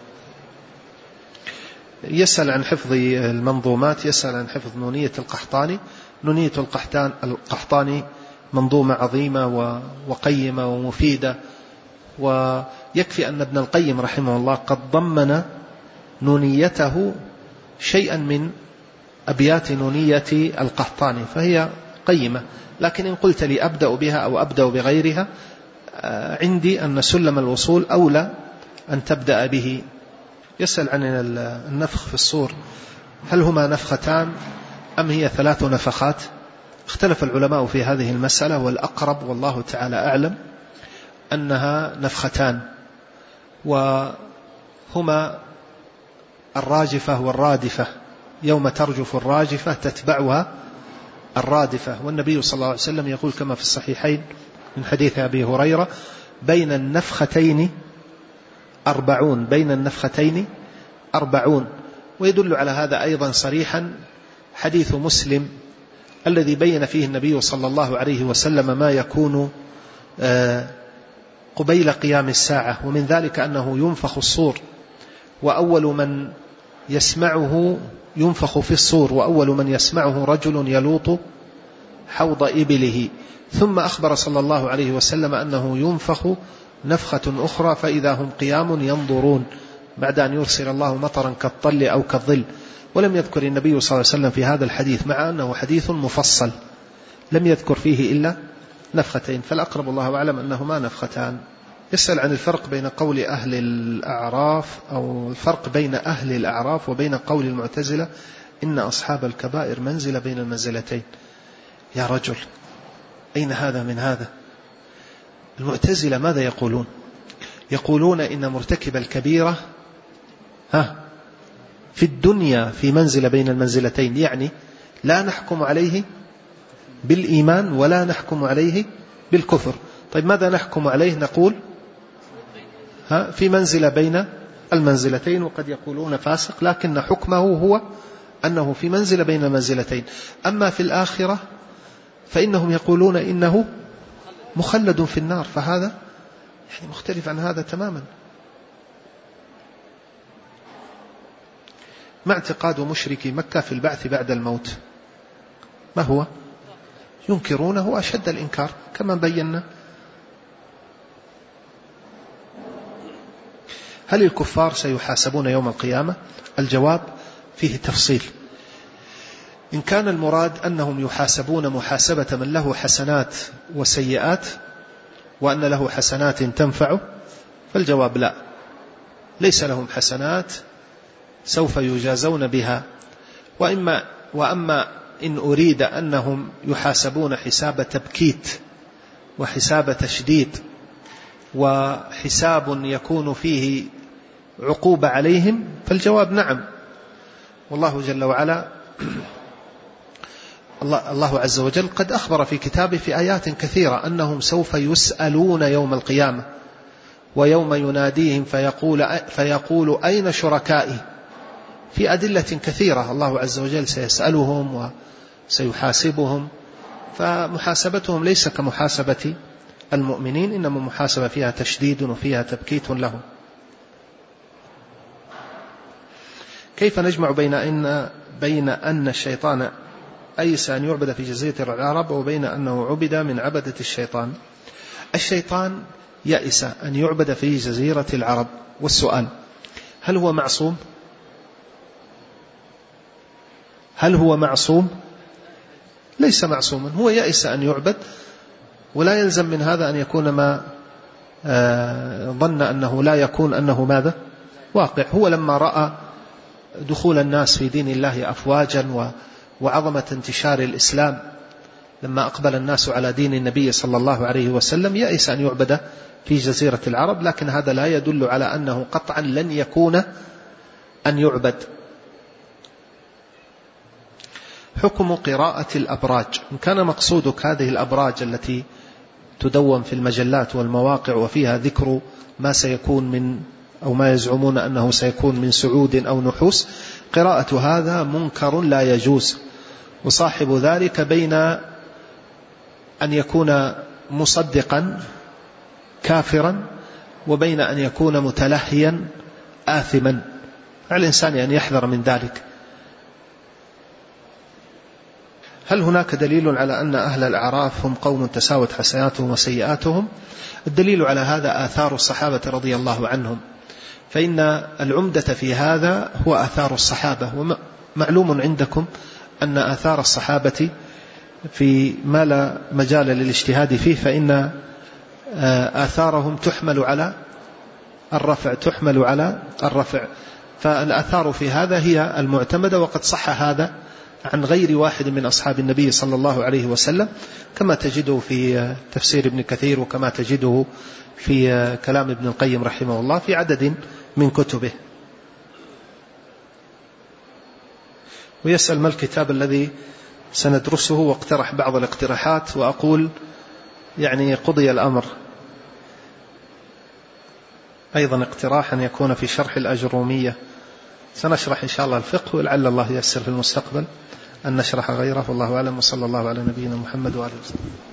[SPEAKER 2] يسأل عن حفظ المنظومات، يسأل عن حفظ نونية القحطاني. نونية القحطاني منظومة عظيمة وقيمة ومفيدة، ويكفي أن ابن القيم رحمه الله قد ضمن نونيته شيئا من أبيات نونية القحطاني، فهي قيمة. لكن إن قلت لي أبدأ بها أو أبدأ بغيرها، عندي أن سلم الوصول أولى أن تبدأ به. يسأل عن النفخ في الصور، هل هما نفختان أم هي ثلاث نفخات؟ اختلف العلماء في هذه المسألة، والأقرب والله تعالى أعلم أنها نفختان، وهما الراجفة والرادفة. يوم ترجف الراجفة تتبعها الرادفة، والنبي صلى الله عليه وسلم يقول كما في الصحيحين من حديث أبي هريرة: بين النفختين أربعون، بين النفختين أربعون. ويدل على هذا أيضا صريحا حديث مسلم الذي بين فيه النبي صلى الله عليه وسلم ما يكون قبيل قيام الساعة، ومن ذلك أنه ينفخ الصور، وأول من يسمعه ينفخ في الصور، وأول من يسمعه رجل يلوط حوض إبله. ثم أخبر صلى الله عليه وسلم أنه ينفخ نفخة أخرى فإذا هم قيام ينظرون، بعد أن يرسل الله مطرا كالطل أو كالظل. ولم يذكر النبي صلى الله عليه وسلم في هذا الحديث، مع أنه حديث مفصل، لم يذكر فيه إلا نفختين، فالأقرب الله أعلم أنهما نفختان. يسأل عن الفرق بين قول أهل الأعراف أو الفرق بين أهل الأعراف وبين قول المعتزلة إن أصحاب الكبائر منزلة بين المنزلتين. يا رجل، أين هذا من هذا؟ المعتزلة ماذا يقولون؟ يقولون إن مرتكب الكبيرة ها في الدنيا في منزلة بين المنزلتين، يعني لا نحكم عليه بالإيمان ولا نحكم عليه بالكفر. طيب ماذا نحكم عليه؟ نقول ها في منزلة بين المنزلتين، وقد يقولون فاسق، لكن حكمه هو أنه في منزلة بين المنزلتين. أما في الآخرة فإنهم يقولون إنه مخلد في النار، فهذا يعني مختلف عن هذا تماما. ما اعتقاد مشركي مكة في البعث بعد الموت؟ ما هو؟ ينكرونه أشد الإنكار كما بينا. هل الكفار سيحاسبون يوم القيامة؟ الجواب فيه تفصيل. إن كان المراد أنهم يحاسبون محاسبة من له حسنات وسيئات وأن له حسنات تنفعه، فالجواب لا، ليس لهم حسنات سوف يجازون بها. وإما وأما إن أريد أنهم يحاسبون حساب تبكيت وحساب تشديد وحساب يكون فيه عقوبة عليهم، فالجواب نعم. والله جل وعلا الله عز وجل قد أخبر في كتابه في آيات كثيرة أنهم سوف يسألون يوم القيامة، ويوم يناديهم فيقول, فيقول أين شركائي، في أدلة كثيرة الله عز وجل سيسألهم وسيحاسبهم. فمحاسبتهم ليس كمحاسبة المؤمنين، إنما محاسبة فيها تشديد وفيها تبكيت لهم. كيف نجمع بين أن, بين أن الشيطان أيس أن يعبد في جزيرة العرب وبين أنه عبد من عبدة الشيطان؟ الشيطان يأس أن يعبد في جزيرة العرب، والسؤال هل هو معصوم؟ هل هو معصوم؟ ليس معصوما، هو يأس أن يعبد، ولا يلزم من هذا أن يكون ما ظن أنه لا يكون أنه ماذا واقع. هو لما رأى دخول الناس في دين الله أفواجا وعظمة انتشار الإسلام، لما أقبل الناس على دين النبي صلى الله عليه وسلم، يأس أن يعبد في جزيرة العرب، لكن هذا لا يدل على أنه قطعا لن يكون أن يعبد. حكم قراءة الأبراج، إن كان مقصودك هذه الأبراج التي تدون في المجلات والمواقع وفيها ذكر ما سيكون من أو ما يزعمون أنه سيكون من سعود أو نحوس، قراءة هذا منكر لا يجوز، وصاحب ذلك بين أن يكون مصدقا كافرا وبين أن يكون متلهيا آثما. على الإنسان أن يحذر من ذلك. هل هناك دليل على أن أهل الأعراف هم قوم تساوت حسناتهم وسيئاتهم؟ الدليل على هذا آثار الصحابة رضي الله عنهم، فإن العمدة في هذا هو آثار الصحابة. ومعلوم عندكم أن آثار الصحابة في ما لا مجال للاجتهاد فيه، فإن آثارهم تحمل على الرفع تحمل على الرفع فالآثار في هذا هي المعتمدة، وقد صح هذا عن غير واحد من أصحاب النبي صلى الله عليه وسلم، كما تجده في تفسير ابن كثير، وكما تجده في كلام ابن القيم رحمه الله في عدد من كتبه. ويسأل ما الكتاب الذي سندرسه، واقترح بعض الاقتراحات، وأقول يعني قضي الأمر. أيضا اقتراح أن يكون في شرح الأجرومية، سنشرح إن شاء الله الفقه، ولعل الله ييسر في المستقبل أن نشرح غيره، والله أعلم، وصلى الله على نبينا محمد وآله وسلم.